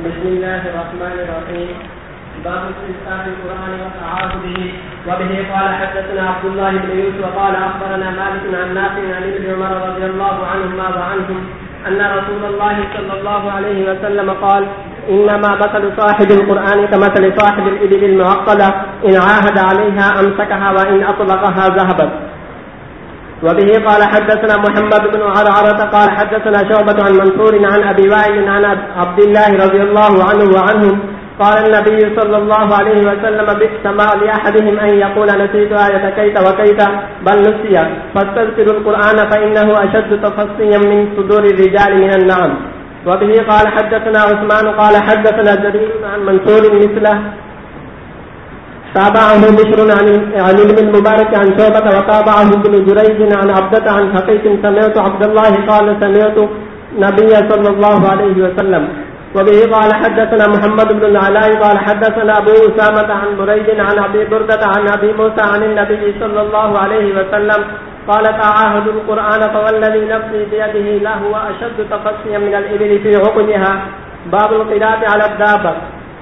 بسم الله الرحمن الرحيم. باب استفتاح القرآن وتعاهده. وبه قال حدثنا عبد الله بن يوسف قال أخبرنا مالك عن نافع عن ابن عمر رضي الله عنهما وعنهم أن رسول الله صلى الله عليه وسلم قال: إنما مثل صاحب القرآن كمثل صاحب الإبل المعقلة إن عاهد عليها أمسكها وإن أطلقها ذهبت. وبه قال حدثنا محمد بن عرعرة قال حدثنا شعبة عن منصور عن أبي وائل عن عبد الله رضي الله عنه وعنهم قال النبي صلى الله عليه وسلم: بئس ما لأحدهم أن يقول نسيت آية كيت وكيت بل نسي، فاستذكروا القرآن فإنه أشد تفصيا من صدور الرجال من النعم. وبه قال حدثنا عثمان قال حدثنا جرير عن منصور مثله تابعه بشر عن ابن المبارك عن شعبة وتابعه ابن جريج عن عبدة عن حقيق سمعت عبد الله قال سمعت نبي صلى الله عليه وسلم. وبه قال حدثنا محمد بن العلاء قال حدثنا أبو أسامة عن بريد عن أبي بردة عن أبي موسى عن النبي صلى الله عليه وسلم قال: تعاهدوا القرآن فوالذي نفسي بيده لهو أشد تفصيا من الإبل في عقلها. باب القراءة على الدابة.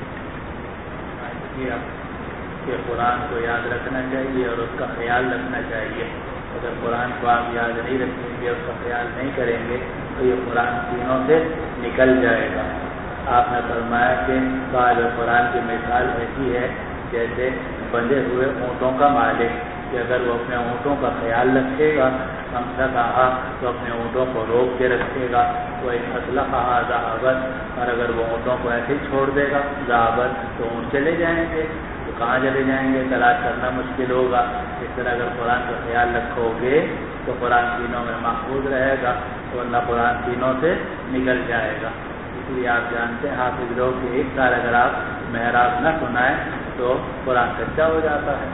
کہ قرآن کو یاد رکھنا چاہیے اور اس کا خیال رکھنا چاہیے. اگر قرآن کو آپ یاد نہیں رکھیں گے، اس کا خیال نہیں کریں گے تو یہ قرآن سینوں سے نکل جائے گا. آپ نے فرمایا کہ قال قرآن کی مثال ایسی ہے جیسے بندھے ہوئے اونٹوں کا مالک، کہ اگر وہ اپنے اونٹوں کا خیال رکھے گا، ہم سے کہا تو اپنے اونٹوں کو روک کے رکھے گا. وہ ایک اسلحہ ذہابت، اور اگر وہ اونٹوں کو ایسے ہی چھوڑ دے گا ذہابت تو اونٹ چلے جائیں گے. تو کہاں چلے جائیں گے؟ تلاش کرنا مشکل ہوگا. اس طرح اگر قرآن کا خیال رکھو گے تو قرآن سینوں میں محفوظ رہے گا، ورنہ قرآن سینوں سے نکل جائے گا. اس لیے آپ جانتے ہیں حافظ لوگ کہ ایک سال اگر آپ محراب نہ سنائیں تو قرآن کچا ہو جاتا ہے.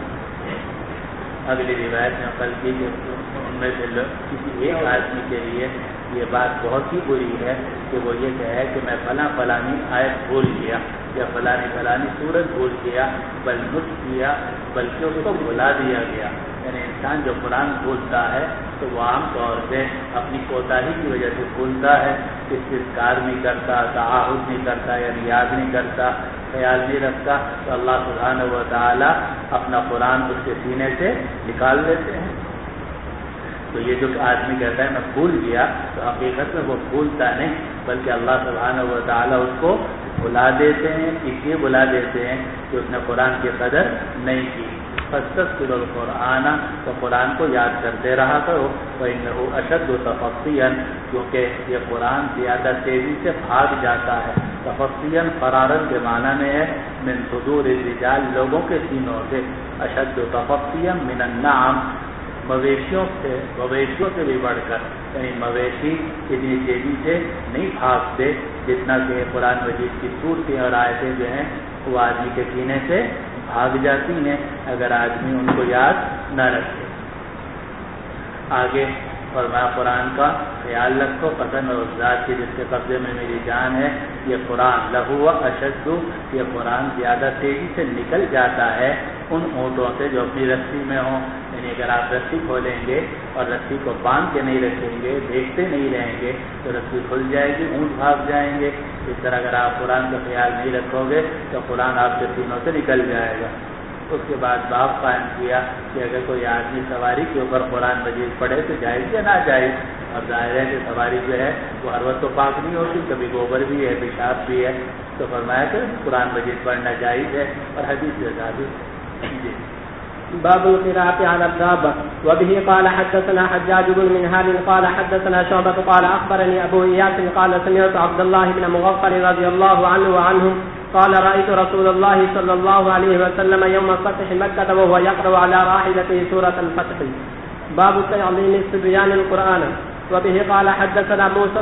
اگلی روایت میں قل کی کہ ان میں سے کسی ایک آدمی کے لیے یہ بات بہت ہی بری ہے کہ وہ یہ کہے کہ میں فلانی آیت بھول گیا یا فلانی سورت بھول گیا، بل نس کیا، بلکہ اس کو بھلا دیا گیا. یعنی انسان جو قرآن بھولتا ہے تو وہ عام طور سے اپنی کوتاہی کی وجہ سے بھولتا ہے. استذکار نہیں کرتا، تعاہد نہیں کرتا، یعنی یاد نہیں کرتا، خیال نہیں رکھتا، تو اللہ سبحانہ و تعالی اپنا قرآن اس کے سینے سے نکال دیتے ہیں. تو یہ جو آدمی کہتا ہے میں بھول گیا، تو حقیقت میں وہ بھولتا نہیں، بلکہ اللہ سبحانہ و تعالی اس کو بھلا دیتے ہیں. اس لیے بھلا دیتے ہیں کہ اس نے قرآن کی قدر نہیں کی. فاستذکروا القرآن، تو قرآن کو یاد کرتے رہا کرو. فإنه أشد تفصيا، کیونکہ یہ قرآن زیادہ تیزی سے بھاگ جاتا ہے. تفصیلا فرارت کے معنی میں ہے من صدور الرجال، لوگوں کے سینوں سے. اشد تفصیا من النعم، مویشیوں سے بھی بڑھ کر. یعنی مویشی اتنی تیزی سے نہیں بھاگتے جتنا کہ قرآن مجید کی صورتیں اور آیتیں جو ہیں وہ آدمی کے سینے سے بھاگ جاتی ہیں اگر آدمی ان کو یاد نہ رکھے. آگے فرمایا قرآن کا خیال رکھو، قسم اور ذات کی جس کے قبضے میں میری جان ہے، یہ قرآن لہو اشد، یہ قرآن زیادہ تیزی سے نکل جاتا ہے ان اونٹوں سے جو اپنی رسی میں ہوں. یعنی اگر آپ رسی کھولیں گے اور رسی کو باندھ کے نہیں رکھیں گے، دیکھتے نہیں رہیں گے تو رسی کھل جائے گی، اونٹ بھاگ جائیں گے. اس طرح اگر آپ قرآن کا خیال نہیں رکھو گے تو قرآن آپ کے سینوں سے نکل جائے گا. اس کے بعد باب قائم کیا کہ اگر کوئی آدمی سواری کے اوپر قرآن مجید پڑھے تو جائز یا ناجائز. اور ظاہر ہے کہ سواری جو ہے وہ ہر وقت تو پاک نہیں ہوتی، کبھی گوبر بھی ہے، پیشاب بھی ہے. تو فرمایا کہ قرآن مجید پڑھنا جائز ہے اور حدیث سے ثابت. باب القراءة على الدابة. وبه قال حدثنا حجاج بن منهال قال حدثنا شعبة قال أخبرني أبو إياس قال سمعت عبد الله بن مغفر رضي الله عنه وعنهم قال رأيت رسول الله صلى الله عليه وسلم يوم فتح مكة وهو يقرأ على راحلته سورة الفتح. باب تعليم الصبيان القرآن. وبه قال حدثنا موسى.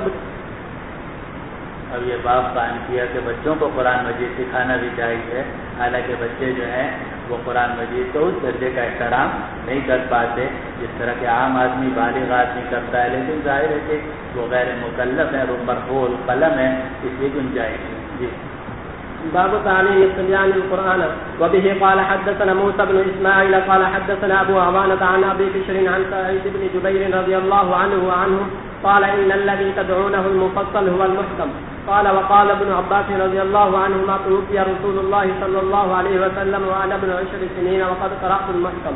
اب یہ باب قائم کیا کہ بچوں کو قرآن مجید سکھانا بھی چاہیے ہے. حالانکہ بچے جو ہیں وہ قرآن مجید کو اس درجے کا احترام نہیں کر پاتے جس طرح کہ عام آدمی بالغ آدمی کرتا ہے، لیکن ظاہر ہے کہ وہ غیر مکلف ہے، وہ مرفوع القلم ہے، اس لیے گنجائش ہے. جی. باب تعليم الصبيان القرآن. وبه قال حدثنا موسى بن إسماعيل قال حدثنا أبو عوانة عن أبي بشر عن سعيد بن جبير رضي الله عنه وعنهم قال إن الذي تدعونه المفصل هو المحكم قال وقال ابن عباس رضي الله عنهما توفي رسول الله صلى الله عليه وسلم وأنا ابن 10 سنين وقد قرأت المحكم.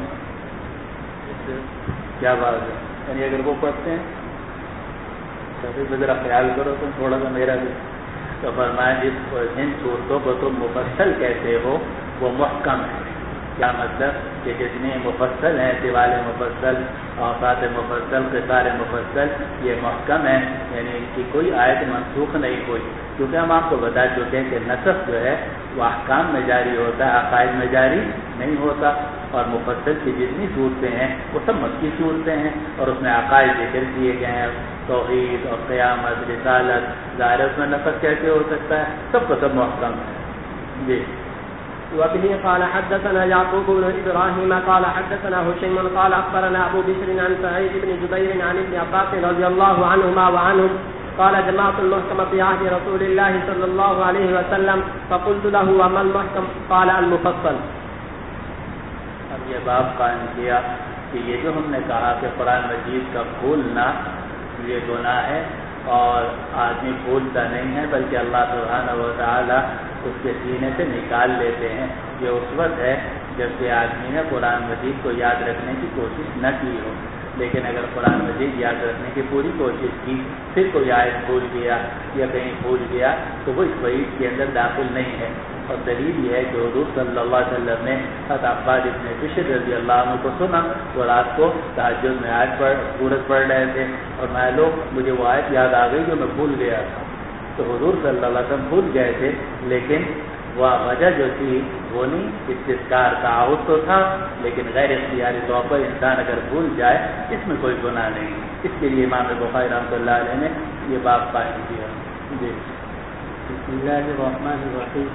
کیا بات ہے؟ یعنی اگر وہ پڑھتے ہیں تو ذرا خیال کرو تم تھوڑا سا میرا بھی. تو فرمایا جن صورتوں کو تم مفصل کہتے ہو وہ محکم ہے. کیا مطلب کہ جتنے مفصل ہیں طوال مفصل اوقات مفصل قصار مفصل یہ محکم ہے، یعنی ان کی کوئی آیت منسوخ نہیں ہوئی. کیونکہ ہم آپ کو بتا چکے ہیں کہ نسخ جو ہے وہ احکام میں جاری ہوتا ہے، عقائد میں جاری نہیں ہوتا. اور مفصل کی جتنی صورتیں ہیں وہ سب مکی صورتیں ہیں اور اس میں عقائد ذکر کیے گئے ہیں، توحید اور قیامت رسالت. ظاہر اس میں نسخ کیسے ہو سکتا ہے؟ سب کو سب محکم ہے. جی. وبه قال حدثنا يعقوب بن إبراهيم قال حدثنا هشيم قال أخبرنا أبو بشر عن سعيد بن جبير عن ابن عباس رضي الله عنهما وعنهم قال جماعة المحكم في عهد رسول الله صلى الله عليه وسلم فقلت له وما المحكم قال المفصل. اب یہ باب قائم کیا کہ یہ جو ہم نے کہا کہ قرآن مجید کا بھولنا یہ گناہ ہے اور آدمی بھولتا نہیں ہے بلکہ اللہ سبحانہ و تعالی اس کے سینے سے نکال لیتے ہیں. یہ اس وقت ہے جب کہ آدمی نے قرآن مجید کو یاد رکھنے کی کوشش نہ کی ہو. لیکن اگر قرآن مجید یاد رکھنے کی پوری کوشش کی پھر کوئی آیت بھول گیا یا کہیں بھول گیا تو وہ اس وعید کے اندر داخل نہیں ہے. اور دلیل یہ ہے کہ حضور صلی اللہ علیہ وسلم نے حضرت عباد ابن بشر رضی اللہ عنہ کو سنا وہ رات کو تہجد میں سورت پڑھ رہے تھے اور میں لوگ مجھے وہ آیت یاد آ گئی جو میں بھول گیا تھا. تو حضور صلی اللہ علیہ وسلم بھول گئے تھے لیکن وہ وجہ جو تھی وہ نہیں استذکار تعاہد تو تھا لیکن غیر اختیاری طور پر انسان اگر بھول جائے اس میں کوئی گناہ نہیں. اس کے لیے امام بخاری رحمۃ اللہ علیہ نے یہ باب قائم کیا. جی. بسم اللہ الرحمن الرحیم.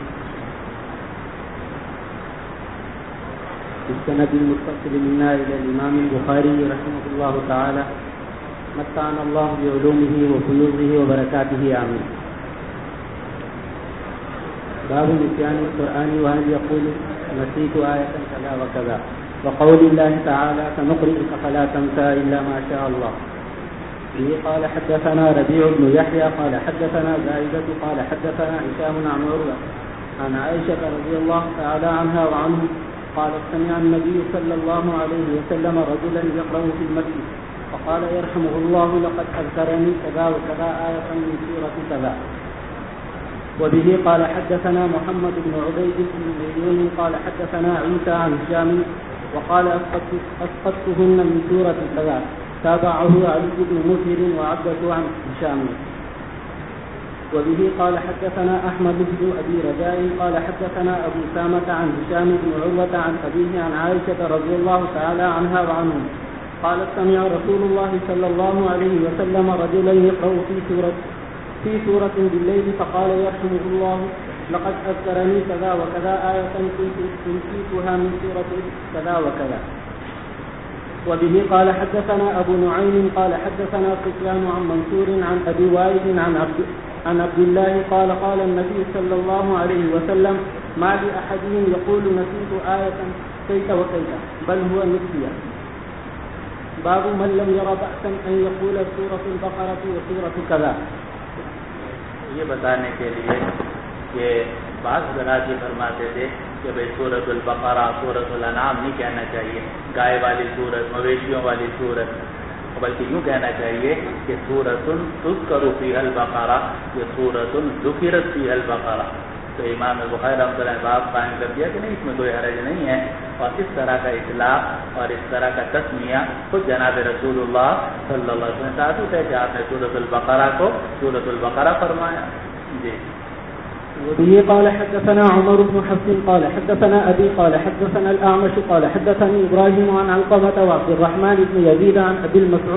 السند المتصل منا إلى الإمام البخاري رحمه الله تعالى متعنا الله بعلومه وفيوضه وبركاته آمين. باب نسيان القرآن وهل يقول نسيت آية كذا وكذا وقول الله تعالى سنقرئك فلا تنسى إلا ما شاء الله. به قال حدثنا ربيع بن يحيى قال حدثنا زائدة قال حدثنا هشام عن عروة عن عائشة رضي الله تعالى عنها وعنه قالت سمع النبي صلى الله عليه وسلم رجلا يقرأ في المسجد فقال يرحمه الله لقد أذكرني كذا وكذا آية من سورة كذا. وبه قال حدثنا محمد بن عبيد بن ميمون قال حدثنا عيسى عن هشام وقال أسقطتهن من سورة كذا. تابعه علي بن مسهر وعبده عن هشام. وبه قال حدثنا أحمد بن أبي رجاء قال حدثنا أبو سامة عن هشام بن عروة عن أبيه عن عائشة رضي الله تعالى عنها وعنهم قالت سمع رسول الله صلى الله عليه وسلم رجلا يقرأ في سورة بالليل فقال يرحمه الله لقد أذكرني كذا وكذا آية نسيتها من سورة كذا وكذا. وبه قال حدثنا أبو نعيم قال حدثنا سفيان عن منصور عن أبي وائل عن عبد الله قال قال النبي صلى الله عليه وسلم ما لأحدهم يقول نسيت آية كيت وكيت بل هو نسي. باب من لم ير بأسا أن يقول سورة البقرة وسورة كذا. یہ بتانے کے لیے کہ بعض حضرات یہ فرماتے تھے کہ بھائی سورۃ البقرہ سورۃ الانعام نہیں کہنا چاہیے، گائے والی سورت مویشیوں والی سورت، بلکہ یوں کہنا چاہیے کہ سورۃ تذکر فیہا البقرہ یہ سورۃ ذکرت فیہا البقرہ. تو امام بخاری رحمۃ اللہ نے باب قائم کر دیا کہ نہیں اس میں کوئی حرج نہیں ہے. اور اس طرح کا اطلاق اور اس طرح کا تسمیہ خود جناب رسول اللہ صلی اللہ علیہ وسلم ثابت ہے کہ آپ نے سورۃ البقرہ کو سورۃ البقرہ فرمایا. جی. وبه قال حدثنا عمر بن حفص قال حدثنا أبي قال حدثنا الأعمش قال حدثني إبراهيم عن علقمة وعبد الرحمن بن يزيد عن أبي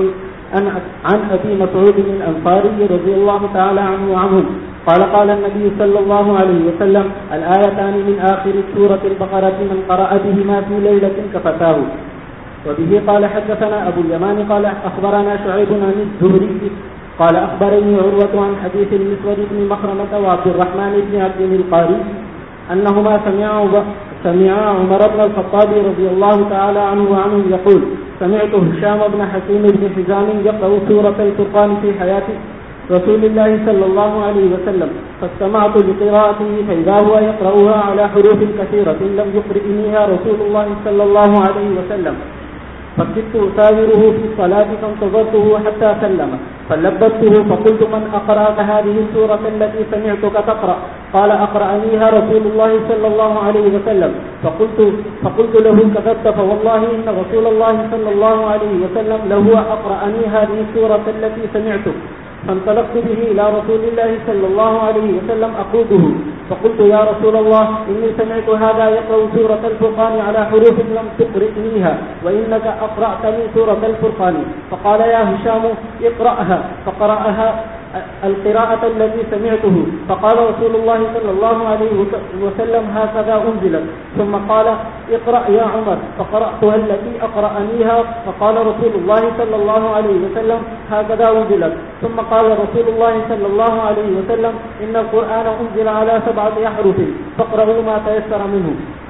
مسعود الأنصاري رضي الله تعالى عنه وعنهم قال قال النبي صلى الله عليه وسلم الآيتان من آخر سورة البقرة من قرأ بهما في ليلة كفتاه. وبه قال حدثنا أبو اليمان قال أخبرنا شعيب عن الزهري قال أخبرني عروة عن حديث المسود بن مخرمة وعبد الرحمن بن عبد القاري أنهما سمعا عمر بن الخطاب رضي الله تعالى عنه وعنه يقول سمعت هشام بن حكيم بن حزام يقرأ سورة الفرقان رسول الله صلى الله عليه وسلم فاستمعت لقراءته فإذا هو يقرأها على حروف كثيرة لم يقرئنيها رسول الله صلى الله عليه وسلم فكدت أساوره في الصلاة فانتظرته حتى سلم فلبته فقلت من أقرأك هذه السورة التي سمعتك تقرأ؟ قال أقرأنيها رسول الله صلى الله عليه وسلم. فقلت له كذبت فوالله إن رسول الله صلى الله عليه وسلم لهو أقرأني هذه السورة التي سمعتك. فانطلقت به إلى رسول الله صلى الله عليه وسلم أقوده فقلت يا رسول الله إني سمعت هذا يقرأ سورة الفرقان على حروف لم تقرئنيها وإنك أقرأتني سورة الفرقان. فقال يا هشام اقرأها فقرأها القراءة التي سمعته. فقال رسول الله صلى الله عليه وسلم هكذا أنزلت. ثم قال اقرأ يا عمر فقرأتها التي أقرأنيها. فقال رسول الله صلى الله عليه وسلم هكذا أنزلت. ثم قال رسول الله صلى الله عليه وسلم إن القرآن أنزل على 7 أحرف فاقرأوا ما تيسر منه.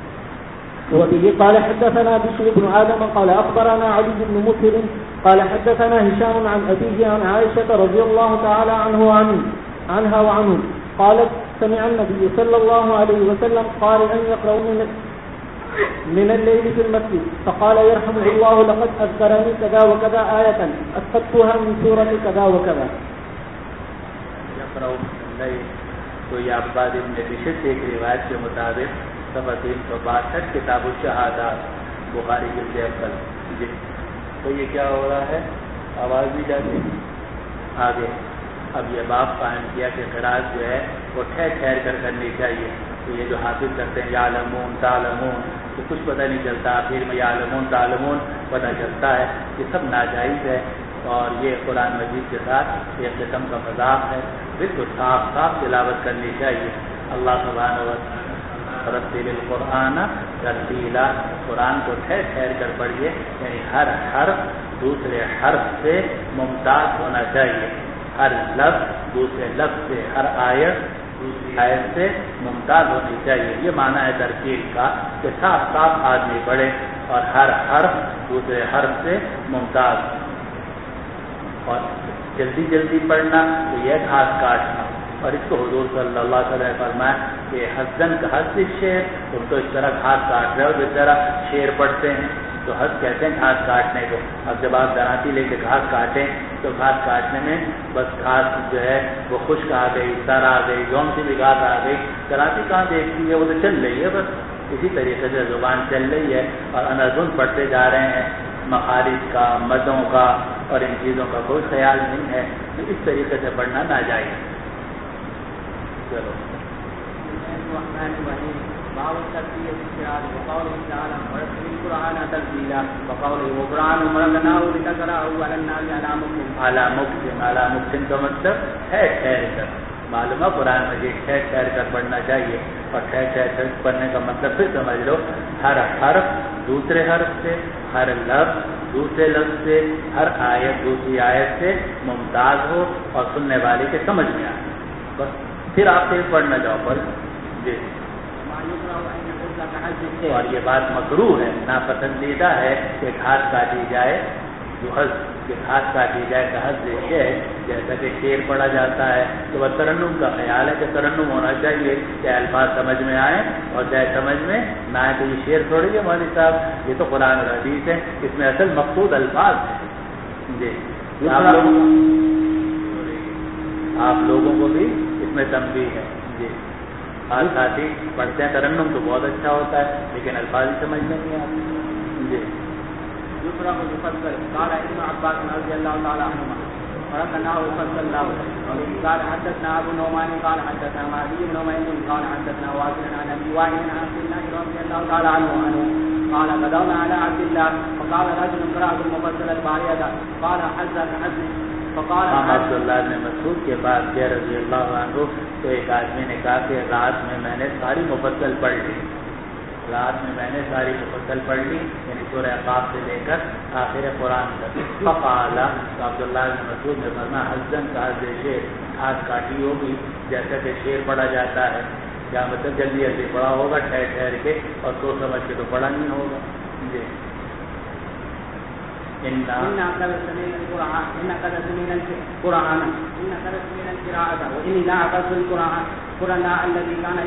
وبه قال حدثنا بشر بن آدم قال أخبرنا علي بن مسهر قال حدثنا هشام عن أبيه عن عائشة رضي الله تعالى عنها وعنه قالت سمع النبي صلى الله عليه وسلم قارئا يقرأ من الليل في المسجد فقال يرحمه الله لقد أذكرني كذا وكذا آية أسقطتها من سورة كذا وكذا. يقرأ من الليل تو یہ عباد بن بشر سے ایک روایت کے مطابق صفحہ 362 کتاب الشہادات بخاری جلد اول. جی تو یہ کیا ہو رہا ہے؟ آواز بھی جاتی آگے. اب یہ باب قائم کیا کہ قرأت جو ہے وہ ٹھہر کر کرنی چاہیے. تو یہ جو حافظ کرتے ہیں یعلمون تعلمون تو کچھ پتہ نہیں چلتا، پھر میں یعلمون تعلمون پتہ چلتا ہے. یہ سب ناجائز ہے اور یہ قرآن مجید کے ساتھ ایک قسم کا مذاق ہے. بالکل صاف تلاوت کرنی چاہیے. اللہ سبحانہ و تعالیٰ رتل القرآن ترتیلا، قرآن کو ٹھہر کر پڑھیے، یعنی ہر حرف دوسرے حرف سے ممتاز ہونا چاہیے. ہر لفظ دوسرے لفظ سے، ہر آیت دوسری آیت سے ممتاز ہونی چاہیے. یہ معنی ہے ترتیل کا کہ صاف آدمی پڑھے اور ہر حرف دوسرے حرف سے ممتاز. اور جلدی پڑھنا تو یہ گھاس کاٹنا. اور اس کو حضور صلی اللہ علیہ وسلم نے فرمایا کہ حسن کا حس شعر، تم تو اس طرح گھاس کاٹ رہے ہو جس طرح شعر پڑھتے ہیں. تو حس کہتے ہیں گھاس کاٹنے کو. اب جب آپ دراتی لے کے گھاس کاٹیں تو گھاس کاٹنے میں بس گھاس جو ہے وہ خشک آ گئی، سر آ گئی، جون سی بھی گھاس آ گئی. دراتی کہاں دیکھتی ہے، وہ تو چل رہی ہے. بس اسی طریقے سے زبان چل رہی ہے اور اندھن پڑھتے جا رہے ہیں. مخارج کا، مدوں کا اور ان چیزوں کا کوئی خیال نہیں ہے. اس طریقے سے پڑھنا ناجائز. چلو باب الترتيل والقراءة وقوله تعالى ورتل القرآن ترتيلا وقوله وقرآن فرقناه لتقرأه على الناس على مكث کا مطلب ٹھہر کر. معلوم ہے قرآن مجید ٹھہر کر پڑھنا چاہیے. اور ٹھہر کر پڑھنے کا مطلب پھر سمجھ لو، ہر حرف دوسرے حرف سے، ہر لفظ دوسرے لفظ سے، ہر آیت دوسری آیت سے ممتاز ہو اور سننے والے کے سمجھ میں آئے. بس پھر آپ سے پڑھنا جاؤ پر. جی اور یہ بات مکروہ ہے، ناپسندیدہ ہے کہ گھاس کاٹی جائے. جو گھاس کاٹی جائے کہ حد یہ ہے جیسا کہ شعر پڑھا جاتا ہے تو وہ ترنم کا خیال ہے کہ ترنم ہونا چاہیے کہ الفاظ سمجھ میں آئیں، اور چاہے سمجھ میں نہ آئے تو یہ شعر تھوڑی ہے مولوی صاحب. یہ تو قرآن اور حدیث ہے، اس میں اصل مقصود الفاظ ہے. جی آپ لوگوں کو بھی اس میں تنبیہ ہے. جی خاص ساتھی پڑھتے ہیں ترنم تو بہت اچھا ہوتا ہے لیکن الفاظ ہی سمجھ میں نہیں آتے. جی دوسرا کو مفصل قال ابن عباس رضی اللہ تعالی عنہما فرقناه صلى الله عليه وسلم قال حدثنا ابو نعمان قال حدثنا معدي بن نعمان قال حدثنا واصل عن ابي وائل عن عبد الله رضي الله تعالى عنه قال قدمنا على عبد الله فقال رجل قرأت المفصل البارية قال حزك حزك فقال عبد الله بن مسعود کے بعد کہ رضی اللہ عنہ تو ایک آدمی نے کہا کہ رات میں میں نے ساری مفصل پڑھ لی. رات میں میں نے ساری مفصل پڑھ لی، یعنی سورہ قاف سے لے کر آخر قرآن تک. فقال تو عبداللہ بن مسعود نے فرمایا حزن کا حز شعر، ہاتھ کاٹی ہوگی جیسا کہ شعر پڑھا جاتا ہے. کیا مطلب جلدی پڑھا ہوگا ٹھہر کے اور سوچ سمجھ کے تو پڑھا نہیں ہوگا. جی إن قد سمعنا القرآن وإني لا أقص القرآن الذي كان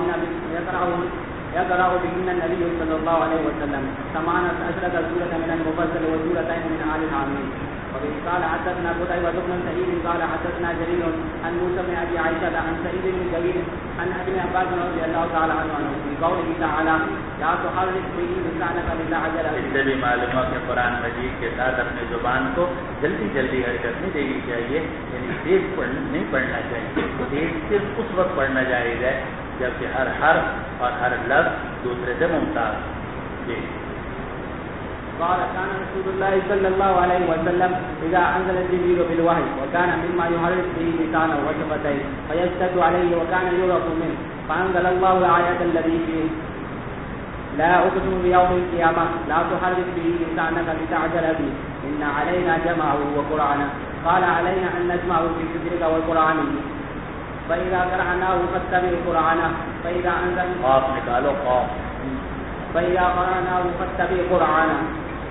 يقرأ بهن النبي صلى الله عليه وسلم 18 سورة من المفصل وسورتين من آل العامين. وبه قال حدثنا قتيبة بن سعيد قال حدثنا جرير عن موسى بن أبي عائشة عن سعيد بن جبير عن ابن عباس رضي الله تعالى عنه في قوله تعالى لا تحرك به لسانك لتعجل به. اس سے بھی معلوم ہے کہ قرآن مجید کے ساتھ اپنی زبان کو جلدی جلدی حرکت نہیں دینی چاہیے، یعنی تیز نہیں پڑھنا چاہیے. تیز صرف اس وقت پڑھنا جائز ہے جبکہ ہر حرف اور ہر لفظ دوسرے سے ممتاز. جی قال كان رسول الله صلى الله عليه وسلم إذا أنزل جبريل بالوحي وكان مما يحرك به لسانه وشفتيه فيشتد عليه وكان يورق منه فأنزل الله الآية التي فيه لا أقسم بيوم القيامة لا تحرك به لسانك لتعجل به إن علينا جمعه وقرآنه قال علينا أن نجمعه في ذكرك والقرآن فإذا قرأناه فاتبع قرآنه فإذا أنزل قاف نکالو قاف فإذا قرأناه فاتبع قرآنه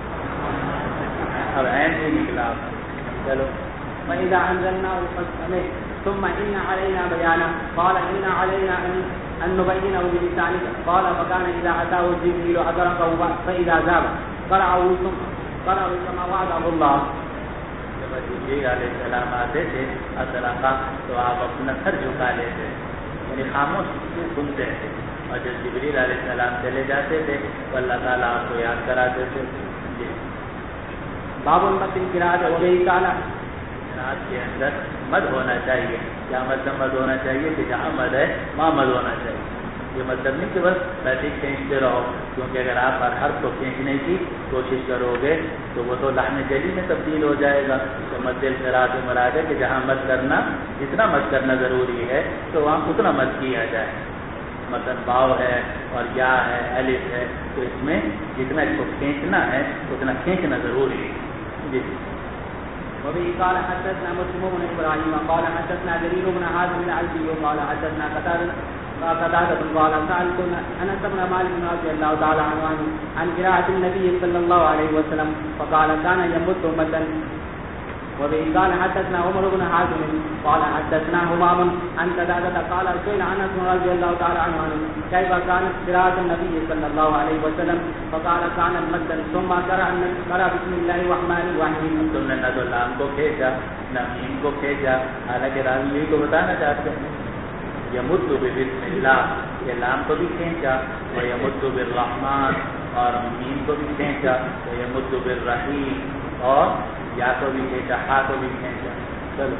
اب عین سے نکلا. چلو فإذا أنزلناه فاستمع ثم إن علينا بيانه قال إن علينا أن نبينه بلسانك قال فكان إذا أتاه جبريل أدركه فإذا ذاب قرأه كما وعده الله. جب جبرائیل علیہ السلام آتے تھے اطلاقا تو آپ اپنا سر جھکا لیتے، یعنی خاموش سنتے تھے، اور جب جبرائیل علیہ السلام چلے جاتے تھے تو اللہ تعالیٰ آپ کو یاد کراتے تھے. جی باب المد قراءت وبه قال قراءت کے اندر مد ہونا چاہیے. کیا مطلب مد ہونا چاہیے کہ جہاں مد ہے وہاں مد ہونا چاہیے. یہ مطلب نہیں کہ بس ویسے کھینچتے رہو، کیونکہ اگر آپ ہر حرف کو کھینچنے کی کوشش کرو گے تو وہ تو لحن جلی میں تبدیل ہو جائے گا. تو مد القراءت مراد ہے کہ جہاں مد کرنا، جتنا مد کرنا ضروری ہے تو وہاں اتنا مد کیا جائے. مثلا باؤ ہے اور یا ہے، الف ہے، تو اس میں جتنا اس کو کھینچنا ہے اتنا کھینچنا ضروری ہے. جی وبه قال حدثنا مسلم بن ابراهيم قال حدثنا جرير بن حازم العلبي قال حدثنا قتادة قال سألت أنس بن مالك رضي الله تعالى عنه عن قراءة النبي صلى الله عليه وسلم فقال كان يمد مدا. وبه قال حدثنا عمر بن حازم قال حدثنا همام عن قتادة قال سئل أنس رضي الله تعالى عنه كيف كانت قراءة النبي صلى الله عليه وسلم فقال كانت مدا ثم قرأ بسم الله الرحمن الرحيم. تم نے نہ تو لام کو کھینچا نہ میم کو کھینچا، حالانکہ راوی یہی کو بتانا چاہتے ہیں. یمد بسم اللہ، یہ لام کو بھی کھینچا، اور یمد بالرحمن، اور میم کو بھی کھینچا، اور یمد بالرحیم، اور یا کو بھی کھینچا، ہا کو بھی کھینچا. چلو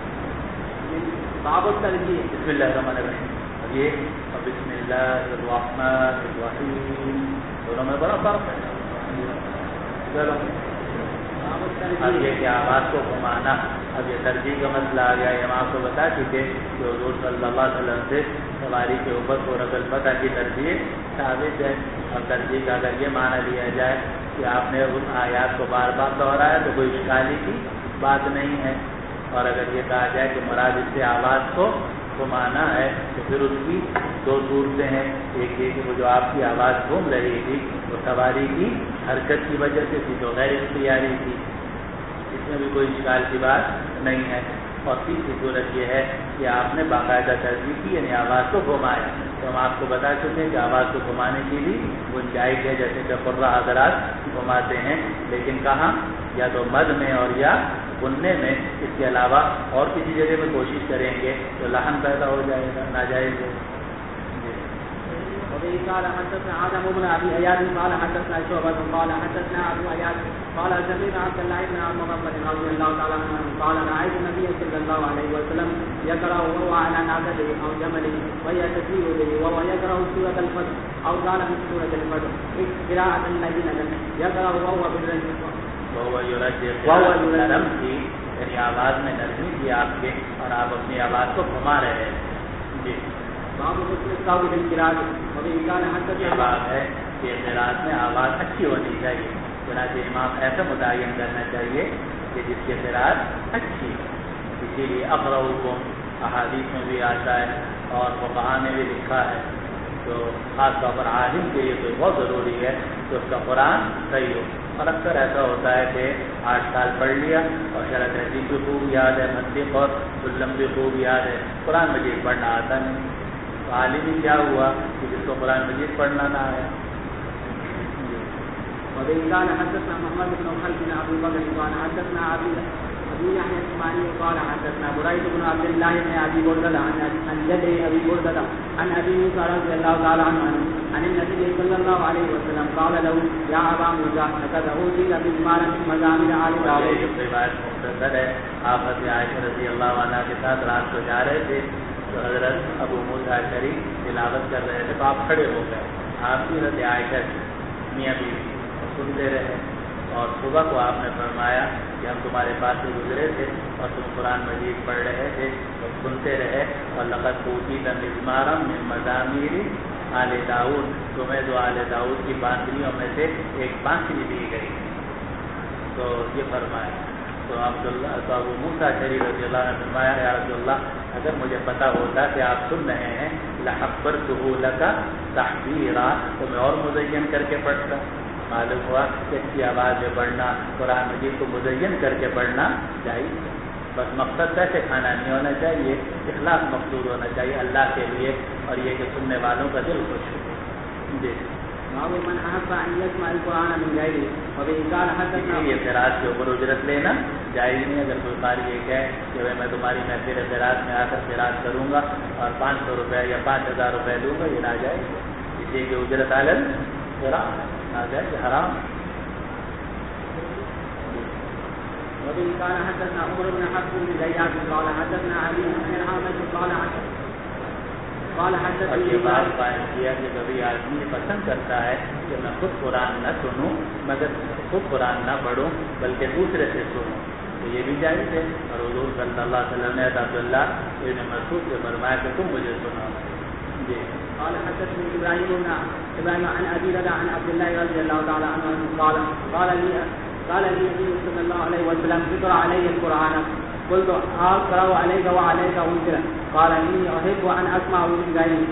باب الترجیح. بسم اللہ الرحمن الرحیم، اور یہ بسم اللہ الرحمن الرحیم دونوں میں بڑا فرق ہے. چلو اب یہ کہ آواز کو گھمانا، اب یہ ترجیح کا مسئلہ آ گیا. ہم آپ کو بتا چکے کہ حضور صلی اللہ علیہ وسلم سے سواری کے اوپر سورۃ الفتح کی ترجیح ثابت ہے. اور ترجیح کا اگر یہ معنی لیا جائے کہ آپ نے ان آیات کو بار بار دہرایا تو کوئی اشکالی کی بات نہیں ہے. اور اگر یہ کہا جائے کہ مراد اس سے آواز کو گھمانا ہے تو پھر اس کی دو صورتیں ہیں. ایک یہ کہ وہ جو آپ کی آواز گھوم رہی تھی وہ سواری کی حرکت کی وجہ سے تھی، جو غیر اختیاری تھی، اس میں بھی کوئی اشکال کی بات نہیں ہے. اور تیسری صورت یہ ہے کہ آپ نے باقاعدہ ترجیح کی، یعنی آواز کو گھمایا. تو ہم آپ کو بتا چکے ہیں کہ آواز کو گھمانے کی بھی گنجائش ہے، جیسے کہ قرہ حضرات گھماتے ہیں، لیکن کہاں؟ یا تو مد میں اور یا بننے میں. اس کے علاوہ اور کسی جگہ میں کوشش کریں گے تو لحن پیدا ہو جائے گا، ناجائز ہے. وبه قال حدثنا آدم بن أبي أياد قال حدثنا شعبة قال حدثنا أبو أياد قال سمعت عبد الله بن محمد رضي الله تعالى عنه قال رأيت النبي صلى الله عليه وسلم يقرأ وهو على ناقته أو جمله وهي تسير به وهو يقرأ سورة الفتح أو قال من سورة الفتح قراءة لينة يقرأ وهو بالرجل وهو يرجع کی یعنی آواز میں نرمی کی آپ کے، اور آپ اپنی آواز کو گھما رہے ہیں. جی یہ بات ہے کہ قراءت میں آواز اچھی ہونی چاہیے. چنانچہ امام ایسا متعین کرنا چاہیے کہ جس کی قراءت اچھی. اسی لیے اقرأکم احادیث میں بھی آتا ہے اور فقہاء نے بھی لکھا ہے. تو خاص طور پر عالم کے لیے تو بہت ضروری ہے کہ اس کا قرآن صحیح ہو. اکثر ایسا ہوتا ہے کہ 8 سال پڑھ لیا اور شرح تہذیب بھی خوب یاد ہے، منطق اور سلم بھی خوب یاد ہے، قرآن مجید پڑھنا آتا نہیں. تو عالم ہی کیا ہوا کہ جس کو قرآن مجید پڑھنا نہ آیا. وبه قال حدثنا محمد بن خلف بن ابي بكر قال حدثنا ابي يحيى الاسماعيلي قال حدثنا بريد بن عبد الله بن ابي بردة عن جده ابي بردة عن ابي موسى رضي الله تعالى عنه عن النبي صلى الله عليه وسلم قال له يا ابا موسى لقد اوتيت بمال من مزامير آل داود. یہ روایت مختصر ہے. آپ حضرت عائشہ رضی اللہ عنہا کے ساتھ رات کو جا رہے تھے تو حضرت ابو موسیٰ اشعری تلاوت کر رہے تھے تو آپ کھڑے ہو گئے. آپ کی حضرت عائشہ میاں بیوی سنتے رہے اور صبح کو آپ نے فرمایا کہ ہم تمہارے پاس سے گزرے تھے اور تم قرآن مجید پڑھ رہے تھے اور سنتے رہے. اور لقد اوتیت مزمارا من مزامیر آل داؤد، تمہیں جو آل داؤد کی بانسریوں میں سے ایک بانسری دی گئی. تو یہ فرمایا تو ابو موسیٰ اشعری رضی اللہ عنہ نے فرمایا یا رسول اللہ اگر مجھے پتا ہوتا کہ آپ سن رہے ہیں لحبرتہ لک تحبیرا تو میں اور مزین کر کے پڑھتا. معلوم ہوا کہ اس کی آواز میں پڑھنا قرآن مجید کو مزین کر کے پڑھنا چاہیے. بس مقصد پیسے کھانا نہیں ہونا چاہیے، اخلاص مقصود ہونا چاہیے اللہ کے لیے اور یہ کہ سننے والوں کا دل خوش ہو. جی باب من احب ان يسمع القران من غيره وبه قال حدثنا. یہ قرات کے اوپر اجرت لینا جائز نہیں. اگر کوئی قاری یہ کہے کہ میں تمہاری محفل قرات میں آ کر قرات کروں گا اور 500 روپے یا 5000 روپے دوں گا، یہ ناجائز ہے. اس لیے کہ اجرت علی القرآن ناجائز حرام. وبه قال حدثنا عمر بن حفص بن زياد قال حدثنا علي بن الحامد قال حدثنا. یہ بات قائم کیا کہ کبھی آدمی پسند کرتا ہے کہ میں خود قرآن نہ سنوں مگر خود قرآن نہ پڑھوں بلکہ دوسرے سے سنوں تو یہ بھی جائز ہے. اور حضور صلی اللہ علیہ وسلم نے عبداللہ ابن مسعود سے فرمایا کہ تم مجھے سناؤ. جی قال حدثني ابراهيم عن ابي رضا عن عبد الله رضي الله تعالى عنه قال لي النبي صلى الله عليه وسلم اقرأ علي القرآن قلت اقرأ عليك وعليك انزل قال اني احب ان اسمع من غيري.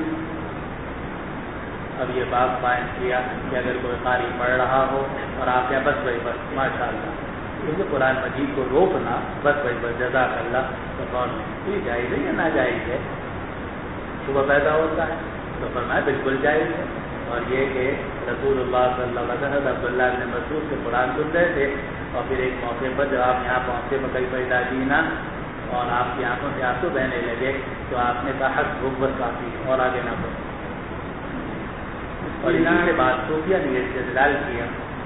اب یہ بات قائم کیا کہ اگر کوئی قاری پڑھ رہا ہو اور آپ کیا بس بھائی بس ماشاء اللہ کیونکہ قرآن مجید کو روکنا بس بھائی بس جزاک اللہ تو کون یہ جائز ہے یا ناجائز ہے؟ صبح پیدا ہوتا ہے تو فرمایا بالکل جائز ہے. اور یہ کہ رسول اللہ صلی اللہ علیہ وسلم عبداللہ بن مسعود سے قرآن سن رہے تھے اور پھر ایک موقع پر جب آپ یہاں پہنچے مکئی پیدا جینا اور آپ کی آنکھوں سے آنسو بہنے لگے تو آپ نے کہا حق بس کافی اور آگے نہ بڑھو. اور یہاں کے بعد صوفیہ نے یہ استدلال کیا